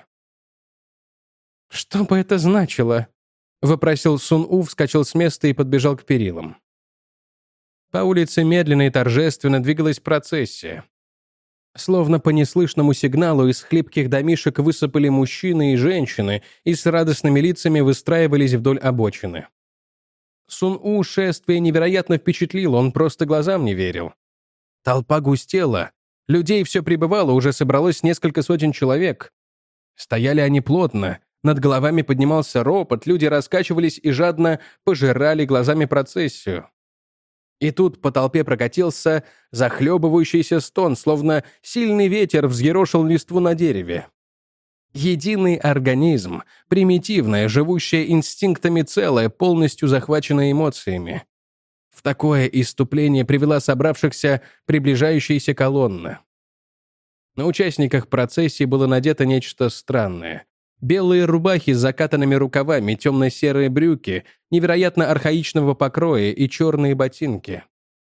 «Что бы это значило?» — вопросил Сун-У, вскочил с места и подбежал к перилам. По улице медленно и торжественно двигалась процессия. Словно по неслышному сигналу из хлипких домишек высыпали мужчины и женщины и с радостными лицами выстраивались вдоль обочины. Сун-У шествие невероятно впечатлило, он просто глазам не верил. Толпа густела, людей все прибывало, уже собралось несколько сотен человек. Стояли они плотно, над головами поднимался ропот, люди раскачивались и жадно пожирали глазами процессию. И тут по толпе прокатился захлебывающийся стон, словно сильный ветер взъерошил листву на дереве. Единый организм, примитивное, живущее инстинктами целое, полностью захваченное эмоциями. В такое исступление привела собравшихся приближающаяся колонна. На участниках процессии было надето нечто странное. Белые рубахи с закатанными рукавами, темно-серые брюки, невероятно архаичного покроя и черные ботинки.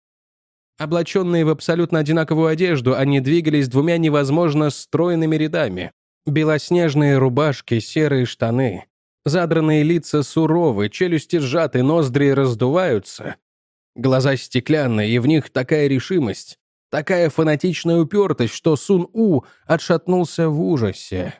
Облаченные в абсолютно одинаковую одежду, они двигались двумя невозможно стройными рядами. Белоснежные рубашки, серые штаны. Задранные лица суровы, челюсти сжаты, ноздри раздуваются. Глаза стеклянные, и в них такая решимость, такая фанатичная упертость, что Сун-У отшатнулся в ужасе.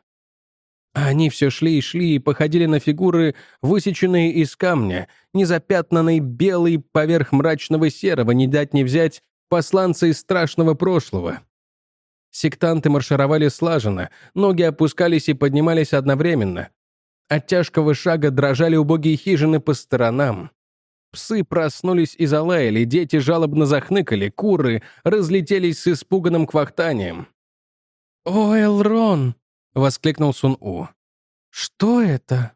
А они все шли и шли и походили на фигуры, высеченные из камня, незапятнанный белый поверх мрачного серого, не дать не взять, посланцы из страшного прошлого. Сектанты маршировали слаженно, ноги опускались и поднимались одновременно. От тяжкого шага дрожали убогие хижины по сторонам. Псы проснулись и залаяли, дети жалобно захныкали, куры разлетелись с испуганным квахтанием. «О, Элрон!» — воскликнул Сун-У. «Что это?»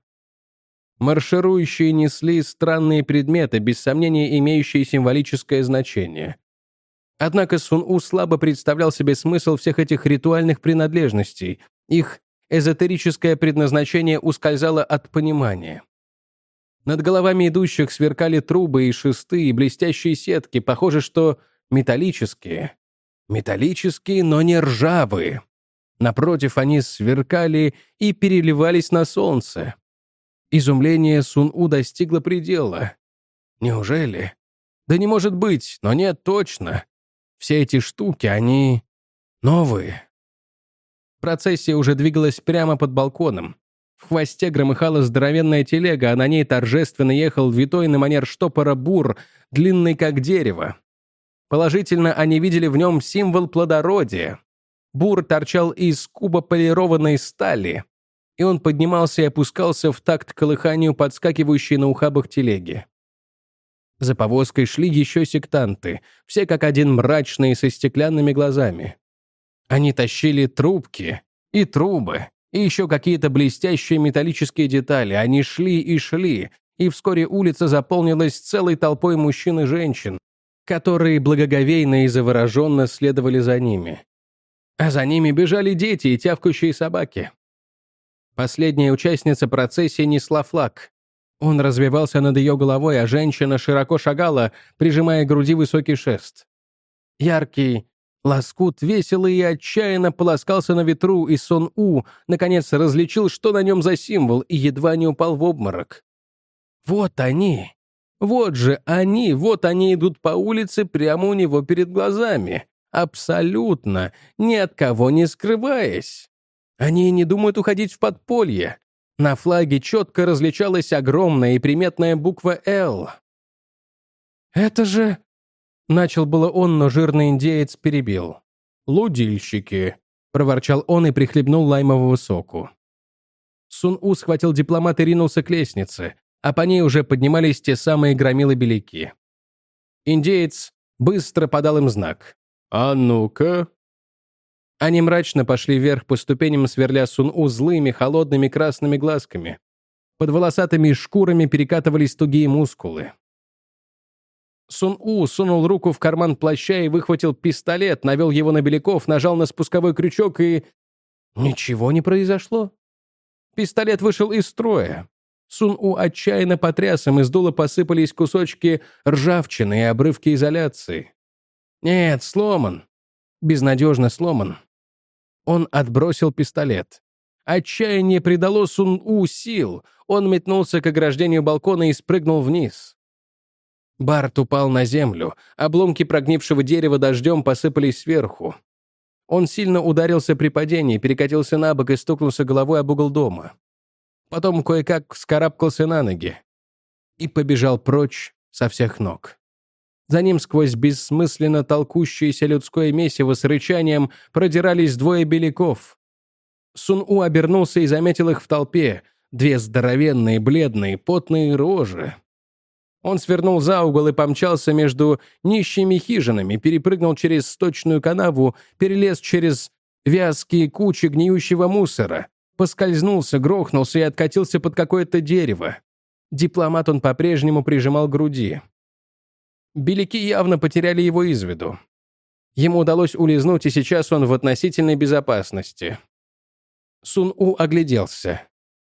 Марширующие несли странные предметы, без сомнения имеющие символическое значение. Однако Сун-У слабо представлял себе смысл всех этих ритуальных принадлежностей. Их эзотерическое предназначение ускользало от понимания. Над головами идущих сверкали трубы и шесты, и блестящие сетки, похоже, что металлические. Металлические, но не ржавые. Напротив, они сверкали и переливались на солнце. Изумление Сун-У достигло предела. Неужели? Да не может быть, но нет, точно. Все эти штуки, они новые. Процессия уже двигалась прямо под балконом. В хвосте громыхала здоровенная телега, а на ней торжественно ехал витой на манер штопора бур, длинный как дерево. Положительно, они видели в нем символ плодородия. Бур торчал из куба полированной стали, и он поднимался и опускался в такт колыханию подскакивающей на ухабах телеги. За повозкой шли еще сектанты, все как один мрачные, со стеклянными глазами. Они тащили трубки и трубы, и еще какие-то блестящие металлические детали. Они шли, и вскоре улица заполнилась целой толпой мужчин и женщин, которые благоговейно и завороженно следовали за ними. А за ними бежали дети и тявкающие собаки. Последняя участница процессии несла флаг. Он развевался над ее головой, а женщина широко шагала, прижимая к груди высокий шест. Яркий лоскут весело и отчаянно полоскался на ветру, и Сон-У наконец различил, что на нем за символ, и едва не упал в обморок. Вот они! Вот же они! Вот они идут по улице прямо у него перед глазами. Абсолютно, ни от кого не скрываясь. Они не думают уходить в подполье. На флаге четко различалась огромная и приметная буква «Л». «Это же...» — начал было он, но жирный индеец перебил. «Лудильщики», — проворчал он и прихлебнул лаймового соку. Сун-У схватил дипломат и ринулся к лестнице, а по ней уже поднимались те самые громилы-беляки. Индеец быстро подал им знак. «А ну-ка!» Они мрачно пошли вверх по ступеням, сверля Сун-У злыми, холодными красными глазками. Под волосатыми шкурами перекатывались тугие мускулы. Сун-У сунул руку в карман плаща и выхватил пистолет, навел его на беляков, нажал на спусковой крючок и... Ничего не произошло. Пистолет вышел из строя. Сун-У отчаянно потряс им, из дула посыпались кусочки ржавчины и обрывки изоляции. Нет, сломан. Безнадежно сломан. Он отбросил пистолет. Отчаяние придало Сун-У сил. Он метнулся к ограждению балкона и спрыгнул вниз. Барт упал на землю. Обломки прогнившего дерева дождем посыпались сверху. Он сильно ударился при падении, перекатился на бок и стукнулся головой об угол дома. Потом кое-как вскарабкался на ноги и побежал прочь со всех ног. За ним сквозь бессмысленно толкущееся людское месиво с рычанием продирались двое беляков. Сун-У обернулся и заметил их в толпе, две здоровенные, бледные, потные рожи. Он свернул за угол и помчался между нищими хижинами, перепрыгнул через сточную канаву, перелез через вязкие кучи гниющего мусора, поскользнулся, грохнулся и откатился под какое-то дерево. Дипломат он по-прежнему прижимал к груди. Беляки явно потеряли его из виду. Ему удалось улизнуть, и сейчас он в относительной безопасности. Сун-У огляделся.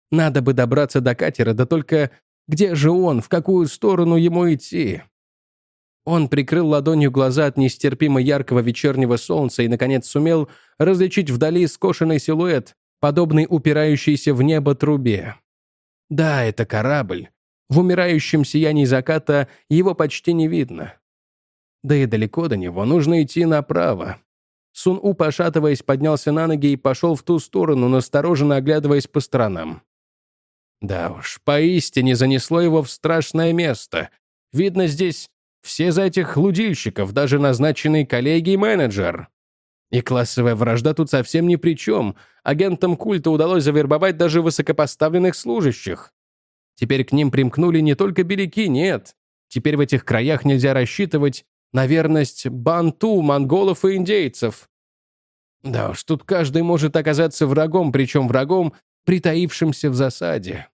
Надо бы добраться до катера, да только где же он, в какую сторону ему идти? Он прикрыл ладонью глаза от нестерпимо яркого вечернего солнца и, наконец, сумел различить вдали скошенный силуэт, подобный упирающейся в небо трубе. Да, это корабль. В умирающем сиянии заката его почти не видно. Да и далеко до него, нужно идти направо. Сун-У, пошатываясь, поднялся на ноги и пошел в ту сторону, настороженно оглядываясь по сторонам. Да уж, поистине занесло его в страшное место. Видно, здесь все за этих лудильщиков, даже назначенный коллегией менеджер. И классовая вражда тут совсем ни при чем. Агентам культа удалось завербовать даже высокопоставленных служащих. Теперь к ним примкнули не только беляки, нет. Теперь в этих краях нельзя рассчитывать на верность банту, монголов и индейцев. Да уж, тут каждый может оказаться врагом, причем врагом, притаившимся в засаде.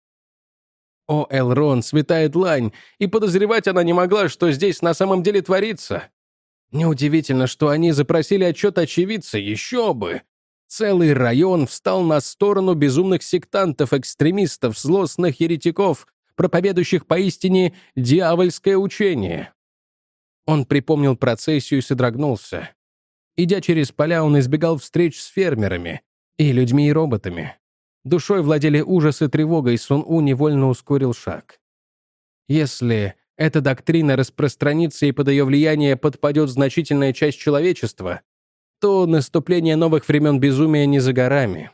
О, Элрон, святая длань, и подозревать она не могла, что здесь на самом деле творится. Неудивительно, что они запросили отчет очевидца, еще бы. Целый район встал на сторону безумных сектантов, экстремистов, злостных еретиков, проповедующих поистине дьявольское учение. Он припомнил процессию и содрогнулся. Идя через поля, он избегал встреч с фермерами и людьми и роботами. Душой владели ужас и тревога, и Сун-У невольно ускорил шаг. Если эта доктрина распространится и под ее влияние подпадет значительная часть человечества, то наступление новых времен безумия не за горами.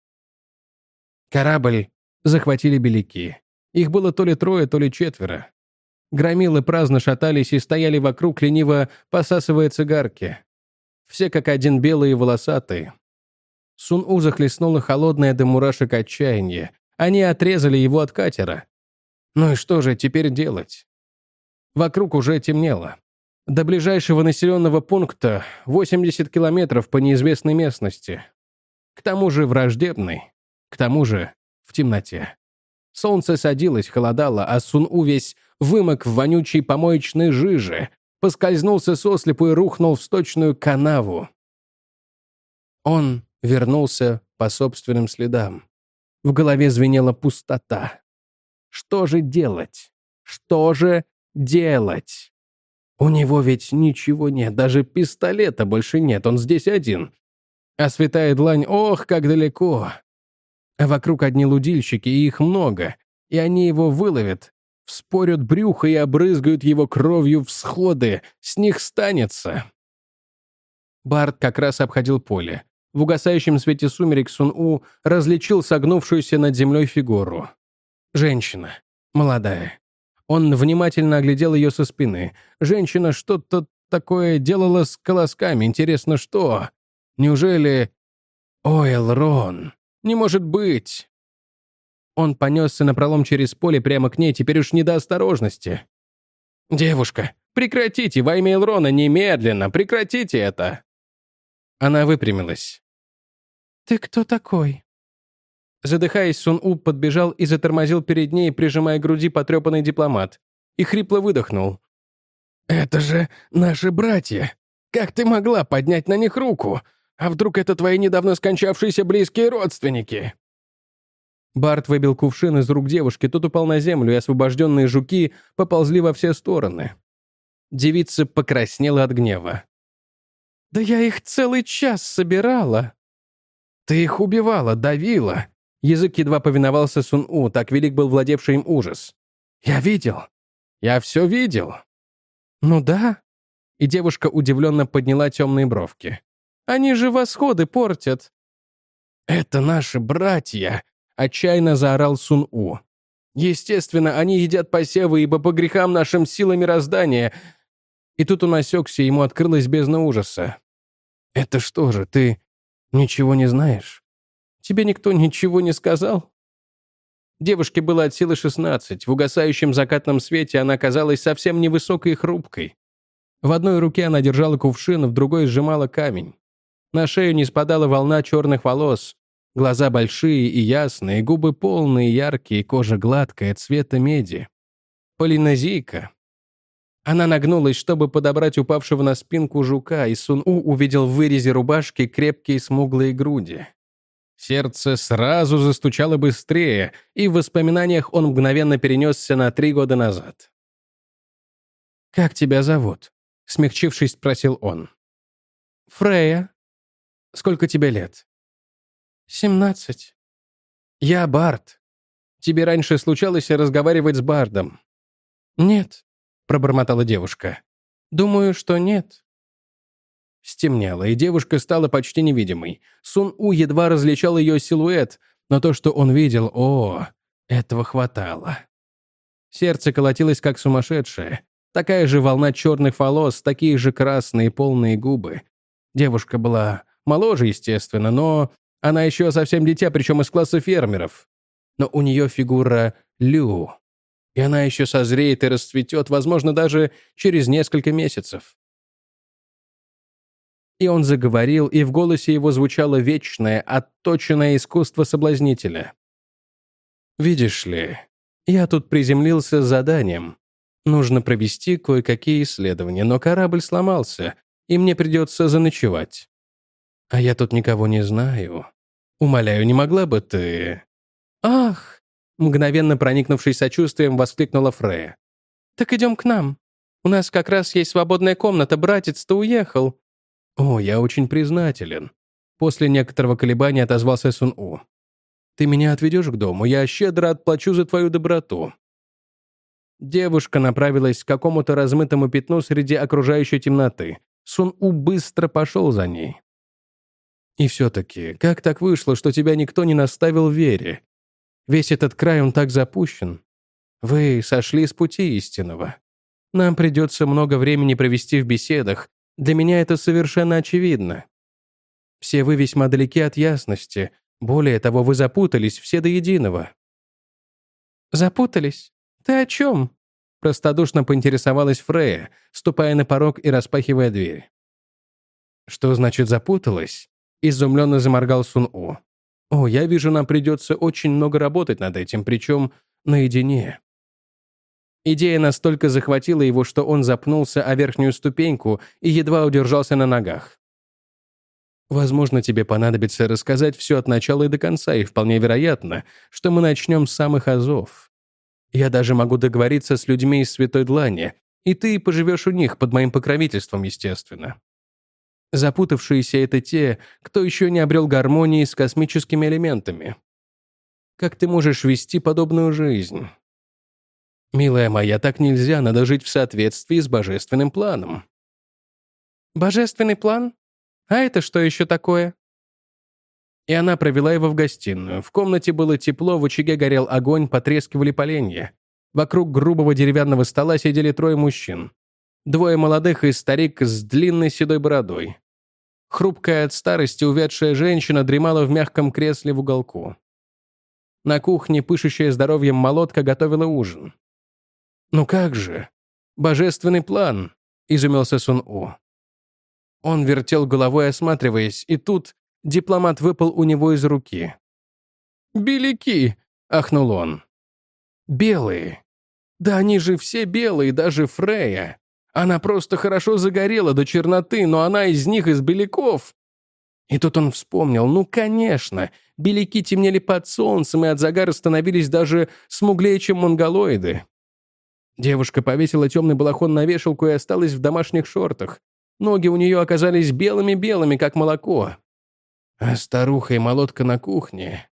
Корабль захватили беляки. Их было то ли трое, то ли четверо. Громилы праздно шатались и стояли вокруг, лениво посасывая цигарки. Все как один белые и волосатые. Сун-У захлестнуло холодное до мурашек отчаяние. Они отрезали его от катера. Ну и что же теперь делать? Вокруг уже темнело. До ближайшего населенного пункта 80 километров по неизвестной местности. К тому же враждебной. К тому же в темноте. Солнце садилось, холодало, а Сун-У весь вымок в вонючей помоечной жиже, поскользнулся сослепу и рухнул в сточную канаву. Он вернулся по собственным следам. В голове звенела пустота. Что же делать? Что же делать? У него ведь ничего нет, даже пистолета больше нет, он здесь один. А святая длань, ох, как далеко. А вокруг одни лудильщики, и их много, и они его выловят, вспорят брюхо и обрызгают его кровью всходы, с них станется. Барт как раз обходил поле. В угасающем свете сумерек Сун-У различил согнувшуюся над землей фигуру. Женщина. Молодая. Он внимательно оглядел ее со спины. Женщина что-то такое делала с колосками. Интересно, что? Неужели... Ой, Элрон, не может быть. Он понесся напролом через поле прямо к ней, теперь уж не до осторожности. «Девушка, прекратите, во имя Элрона, немедленно, прекратите это!» Она выпрямилась. «Ты кто такой?» Задыхаясь, Сун-У подбежал и затормозил перед ней, прижимая к груди потрепанный дипломат, и хрипло выдохнул. «Это же наши братья! Как ты могла поднять на них руку? А вдруг это твои недавно скончавшиеся близкие родственники?» Барт выбил кувшин из рук девушки, тот упал на землю, и освобожденные жуки поползли во все стороны. Девица покраснела от гнева. «Да я их целый час собирала!» «Ты их убивала, давила!» Язык едва повиновался Сун-У, так велик был владевший им ужас. «Я видел! Я все видел!» «Ну да!» И девушка удивленно подняла темные бровки. «Они же восходы портят!» «Это наши братья!» — отчаянно заорал Сун-У. «Естественно, они едят посевы, ибо по грехам нашим сила мироздания...» И тут он осекся, ему открылась бездна ужаса. «Это что же, ты ничего не знаешь? Тебе никто ничего не сказал?» Девушке было от силы 16. В угасающем закатном свете она казалась совсем невысокой и хрупкой. В одной руке она держала кувшин, в другой сжимала камень. На шею не спадала волна черных волос. Глаза большие и ясные, губы полные, яркие, кожа гладкая, цвета меди. Полинезийка. Она нагнулась, чтобы подобрать упавшего на спинку жука, и Сун-У увидел в вырезе рубашки крепкие смуглые груди. Сердце сразу застучало быстрее, и в воспоминаниях он мгновенно перенесся на 3 года назад. «Как тебя зовут?» — смягчившись, спросил он. «Фрея». «Сколько тебе лет?» 17. «Я Барт. Тебе раньше случалось разговаривать с Бардом?» «Нет», — пробормотала девушка. «Думаю, что нет». Стемнело, и девушка стала почти невидимой. Сун-У едва различал ее силуэт, но то, что он видел, этого хватало. Сердце колотилось как сумасшедшее. Такая же волна черных волос, такие же красные полные губы. Девушка была моложе, естественно, но она еще совсем дитя, причем из класса фермеров. Но у нее фигура Лю, и она еще созреет и расцветет, возможно, даже через несколько месяцев. И он заговорил, и в голосе его звучало вечное, отточенное искусство соблазнителя. «Видишь ли, я тут приземлился с заданием. Нужно провести кое-какие исследования, но корабль сломался, и мне придется заночевать. А я тут никого не знаю. Умоляю, не могла бы ты...» «Ах!» — мгновенно проникнувшись сочувствием, воскликнула Фрея. «Так идем к нам. У нас как раз есть свободная комната, братец-то уехал». «О, я очень признателен». После некоторого колебания отозвался Сун-У. «Ты меня отведешь к дому? Я щедро отплачу за твою доброту». Девушка направилась к какому-то размытому пятну среди окружающей темноты. Сун-У быстро пошел за ней. «И все-таки, как так вышло, что тебя никто не наставил в вере? Весь этот край, он так запущен. Вы сошли с пути истинного. Нам придется много времени провести в беседах. Для меня это совершенно очевидно. Все вы весьма далеки от ясности. Более того, вы запутались все до единого». «Запутались? Ты о чем?» Простодушно поинтересовалась Фрея, ступая на порог и распахивая дверь. «Что значит запуталась?» Изумленно заморгал Сун-У. «О, я вижу, нам придется очень много работать над этим, причем наедине». Идея настолько захватила его, что он запнулся о верхнюю ступеньку и едва удержался на ногах. «Возможно, тебе понадобится рассказать все от начала и до конца, и вполне вероятно, что мы начнем с самых азов. Я даже могу договориться с людьми из Святой Длани, и ты поживешь у них под моим покровительством, естественно. Запутавшиеся — это те, кто еще не обрел гармонии с космическими элементами. Как ты можешь вести подобную жизнь? Милая моя, так нельзя, надо жить в соответствии с божественным планом». «Божественный план? А это что еще такое?» И она провела его в гостиную. В комнате было тепло, в очаге горел огонь, потрескивали поленья. Вокруг грубого деревянного стола сидели 3 мужчин. 2 молодых и старик с длинной седой бородой. Хрупкая от старости увядшая женщина дремала в мягком кресле в уголку. На кухне, пышущая здоровьем молотка, готовила ужин. «Ну как же? Божественный план!» — изумился Сун-У. Он вертел головой, осматриваясь, и тут дипломат выпал у него из руки. «Беляки!» — ахнул он. «Белые! Да они же все белые, даже Фрея! Она просто хорошо загорела до черноты, но она из них, из беляков!» И тут он вспомнил, ну, конечно, беляки темнели под солнцем и от загара становились даже смуглее, чем монголоиды. Девушка повесила темный балахон на вешалку и осталась в домашних шортах. Ноги у нее оказались белыми-белыми, как молоко. А старуха и молотка на кухне.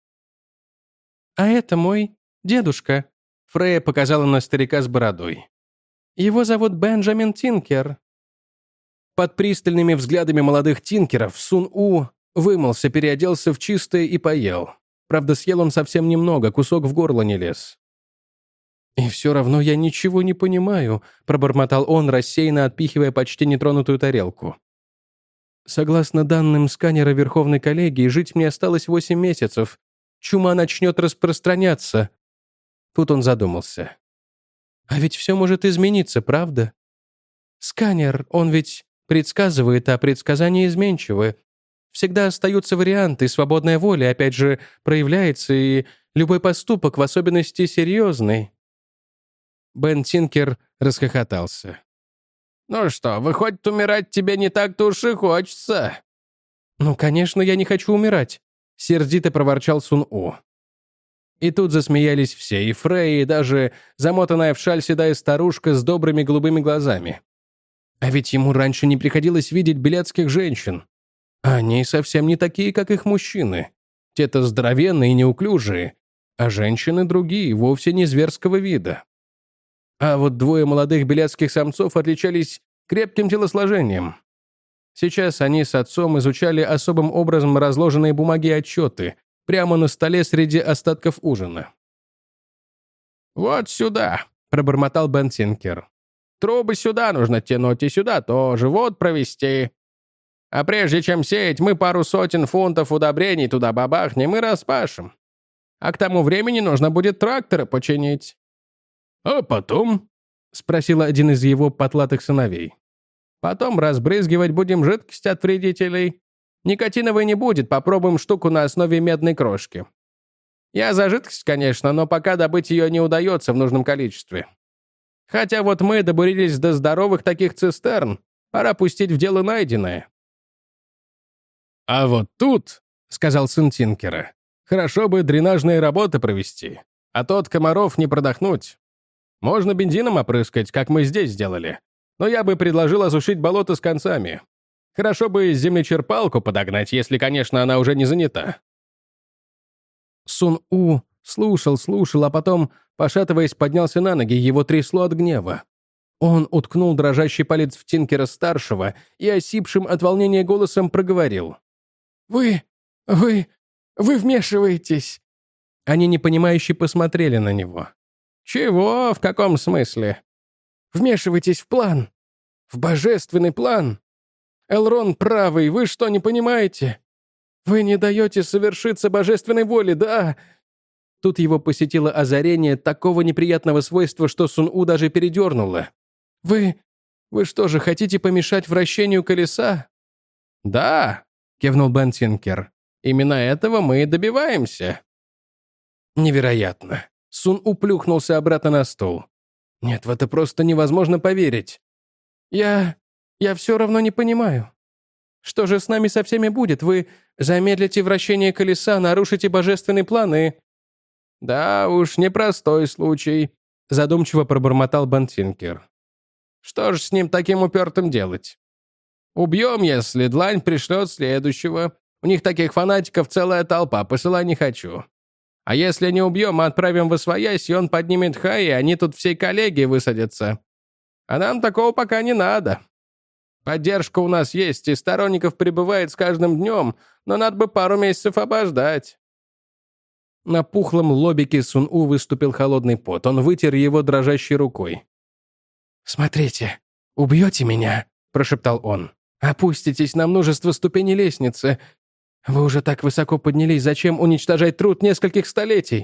«А это мой дедушка», — Фрея показала на старика с бородой. «Его зовут Бенджамин Тинкер». Под пристальными взглядами молодых тинкеров Сун-У вымылся, переоделся в чистое и поел. Правда, съел он совсем немного, кусок в горло не лез. «И все равно я ничего не понимаю», — пробормотал он, рассеянно отпихивая почти нетронутую тарелку. «Согласно данным сканера Верховной коллегии, жить мне осталось 8 месяцев. Чума начнет распространяться». Тут он задумался. «А ведь все может измениться, правда? Сканер, он ведь предсказывает, а предсказания изменчивы. Всегда остаются варианты, свободная воля, опять же, проявляется, и любой поступок, в особенности серьезный». Бен Тинкер расхохотался. «Ну что, выходит, умирать тебе не так-то уж и хочется?» «Ну, конечно, я не хочу умирать», — Сердито проворчал Сун-У. И тут засмеялись все, и Фрей, и даже замотанная в шаль седая старушка с добрыми голубыми глазами. А ведь ему раньше не приходилось видеть белецких женщин. Они совсем не такие, как их мужчины. Те-то здоровенные и неуклюжие, а женщины другие, вовсе не зверского вида. А вот двое молодых белецких самцов отличались крепким телосложением. Сейчас они с отцом изучали особым образом разложенные бумаги и отчеты, прямо на столе среди остатков ужина. «Вот сюда», — пробормотал Бен Тинкер. «Трубы сюда нужно тянуть, и сюда тоже, вот провести. А прежде чем сеять, мы пару сотен фунтов удобрений туда бабахнем и распашем. А к тому времени нужно будет тракторы починить». «А потом?» — спросил один из его потлатых сыновей. «Потом разбрызгивать будем жидкость от вредителей. Никотиновой не будет, попробуем штуку на основе медной крошки. Я за жидкость, конечно, но пока добыть ее не удается в нужном количестве. Хотя вот мы добурились до здоровых таких цистерн, пора пустить в дело найденное». «А вот тут, — сказал сын Тинкера, — хорошо бы дренажные работы провести, а то от комаров не продохнуть. Можно бензином опрыскать, как мы здесь сделали, но я бы предложил осушить болото с концами. Хорошо бы землечерпалку подогнать, если, конечно, она уже не занята». Сун-У слушал, а потом, пошатываясь, поднялся на ноги, его трясло от гнева. Он уткнул дрожащий палец в Тинкера-старшего и осипшим от волнения голосом проговорил. Вы вмешиваетесь!» Они непонимающе посмотрели на него. «Чего? В каком смысле?» «Вмешиваетесь в план. В божественный план. Элрон правый, вы что, не понимаете? Вы не даете совершиться божественной воле, да?» Тут его посетило озарение такого неприятного свойства, что Сун-У даже передернуло. «Вы что же, хотите помешать вращению колеса?» «Да», — кивнул Бен Тинкер. «Именно этого мы и добиваемся». Невероятно. Сун-У плюхнулся обратно на стул. «Нет, в это просто невозможно поверить. Я все равно не понимаю. Что же с нами со всеми будет? Вы замедлите вращение колеса, нарушите божественный план и...» «Да уж, непростой случай», — задумчиво пробормотал Бен Тинкер. «Что ж с ним таким упертым делать? Убьем, если длань пришлет следующего. У них таких фанатиков целая толпа, посылать не хочу. А если не убьем, отправим в освоясь, и он поднимет хай, и они тут всей коллегией высадятся. А нам такого пока не надо. Поддержка у нас есть, и сторонников прибывает с каждым днем, но надо бы пару месяцев обождать». На пухлом лобике Сун-У выступил холодный пот. Он вытер его дрожащей рукой. «Смотрите, убьете меня?» — прошептал он. «Опуститесь на множество ступеней лестницы. Вы уже так высоко поднялись, зачем уничтожать труд нескольких столетий?»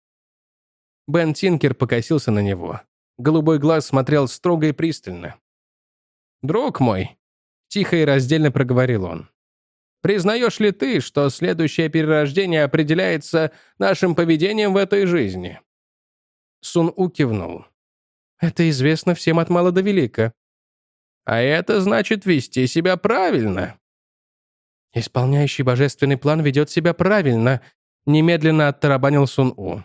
Бен Тинкер покосился на него. Голубой глаз смотрел строго и пристально. «Друг мой», — тихо и раздельно проговорил он, «признаешь ли ты, что следующее перерождение определяется нашим поведением в этой жизни?» Сун-У кивнул. «Это известно всем от мала до велика». «А это значит вести себя правильно». «Исполняющий божественный план ведет себя правильно», — немедленно оттарабанил Сун-У.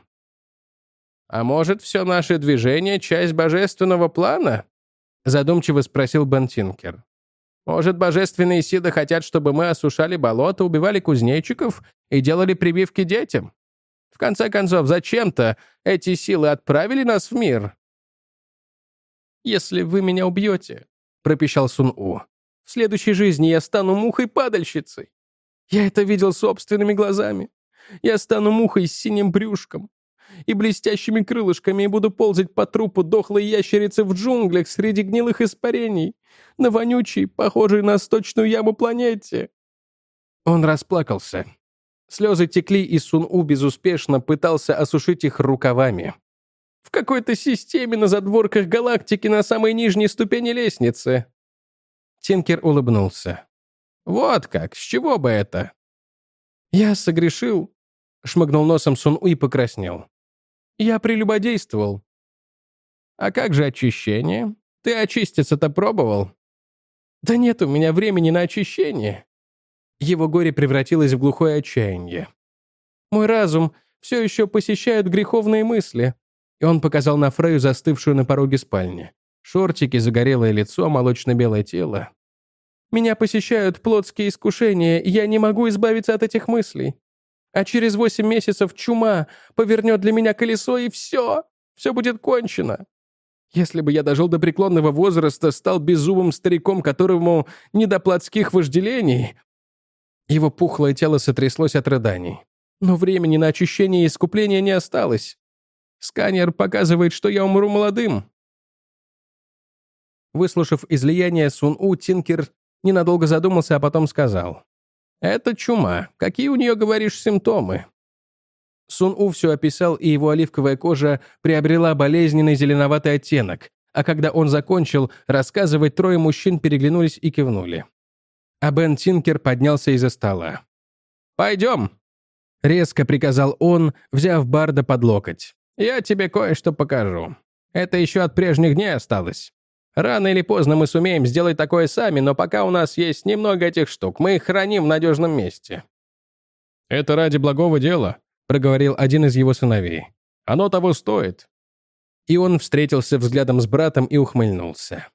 «А может, все наше движение — часть божественного плана?» — задумчиво спросил Бен Тинкер. «Может, божественные силы хотят, чтобы мы осушали болото, убивали кузнечиков и делали прививки детям? В конце концов, зачем-то эти силы отправили нас в мир?» «Если вы меня убьете», — пропищал Сун-У, «в следующей жизни я стану мухой-падальщицей. Я это видел собственными глазами. Я стану мухой с синим брюшком и блестящими крылышками и буду ползать по трупу дохлой ящерицы в джунглях среди гнилых испарений, на вонючей, похожей на сточную яму планете». Он расплакался. Слезы текли, и Сун-У безуспешно пытался осушить их рукавами. «В какой-то системе на задворках галактики на самой нижней ступени лестницы». Тинкер улыбнулся. «Вот как, с чего бы это?» «Я согрешил», — шмыгнул носом Сун-У и покраснел. «Я прелюбодействовал». «А как же очищение? Ты очиститься-то пробовал?» «Да нет у меня времени на очищение». Его горе превратилось в глухое отчаяние. Мой разум все еще посещают греховные мысли». И он показал на Фрею, застывшую на пороге спальни. Шортики, загорелое лицо, молочно-белое тело. «Меня посещают плотские искушения, и я не могу избавиться от этих мыслей. А через 8 месяцев чума повернет для меня колесо, и все будет кончено. Если бы я дожил до преклонного возраста, стал беззубым стариком, которому не до плотских вожделений». Его пухлое тело сотряслось от рыданий. «Но времени на очищение и искупление не осталось. Сканер показывает, что я умру молодым». Выслушав излияние Сун-У, Тинкер ненадолго задумался, а потом сказал: «Это чума. Какие у нее, говоришь, симптомы?» Сун-У все описал, и его оливковая кожа приобрела болезненный зеленоватый оттенок, а когда он закончил рассказывать, трое мужчин переглянулись и кивнули. А Бен Тинкер поднялся из-за стола. «Пойдем», — резко приказал он, взяв Барда под локоть. «Я тебе кое-что покажу. Это еще от прежних дней осталось. Рано или поздно мы сумеем сделать такое сами, но пока у нас есть немного этих штук, мы их храним в надежном месте». «Это ради благого дела», — проговорил один из его сыновей. «Оно того стоит». И он встретился взглядом с братом и ухмыльнулся.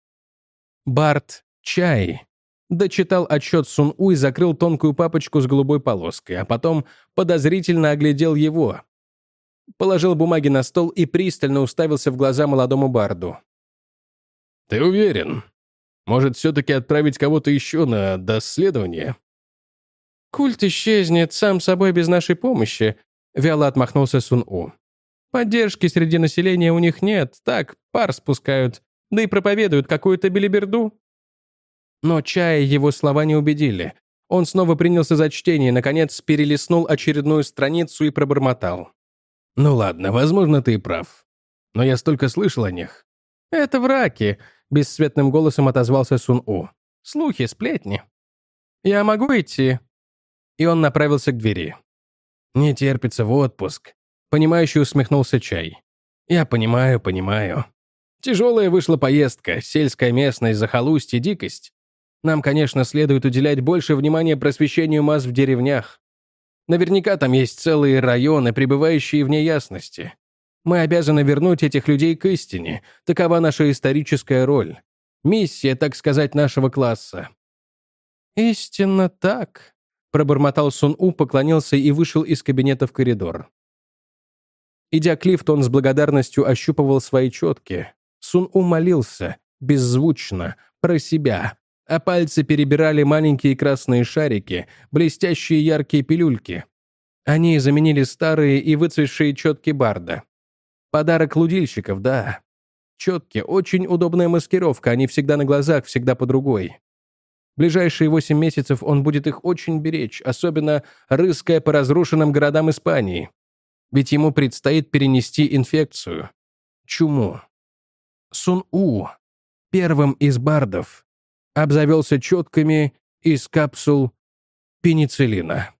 «Бард, чай», — дочитал отчет Сун-У и закрыл тонкую папочку с голубой полоской, а потом подозрительно оглядел его. Положил бумаги на стол и пристально уставился в глаза молодому барду. «Ты уверен? Может, все-таки отправить кого-то еще на доследование?» «Культ исчезнет сам собой без нашей помощи», — вяло отмахнулся Сун-У. «Поддержки среди населения у них нет, так, пар спускают, да и проповедуют какую-то белиберду». Но Чая его слова не убедили. Он снова принялся за чтение, наконец перелистнул очередную страницу и пробормотал. «Ну ладно, возможно, ты и прав. Но я столько слышал о них». «Это враки», — бесцветным голосом отозвался Сун-У. «Слухи, сплетни. Я могу идти?» И он направился к двери. «Не терпится в отпуск», — понимающе усмехнулся Чай. «Я понимаю. Тяжелая вышла поездка, сельская местность, захолустье, дикость. Нам, конечно, следует уделять больше внимания просвещению масс в деревнях. Наверняка там есть целые районы, пребывающие в неясности. Мы обязаны вернуть этих людей к истине. Такова наша историческая роль. Миссия, так сказать, нашего класса». «Истинно так», — пробормотал Сун-У, поклонился и вышел из кабинета в коридор. Идя к лифту, он с благодарностью ощупывал свои четки. Сун-У молился, беззвучно, про себя, а пальцы перебирали маленькие красные шарики, блестящие яркие пилюльки. Они заменили старые и выцветшие четки Барда. Подарок лудильщиков, да. Четки — очень удобная маскировка, они всегда на глазах, всегда под рукой. Ближайшие 8 месяцев он будет их очень беречь, особенно рыская по разрушенным городам Испании. Ведь ему предстоит перенести инфекцию. Чуму. Сун-У, первым из бардов, обзавелся четками из капсул пенициллина.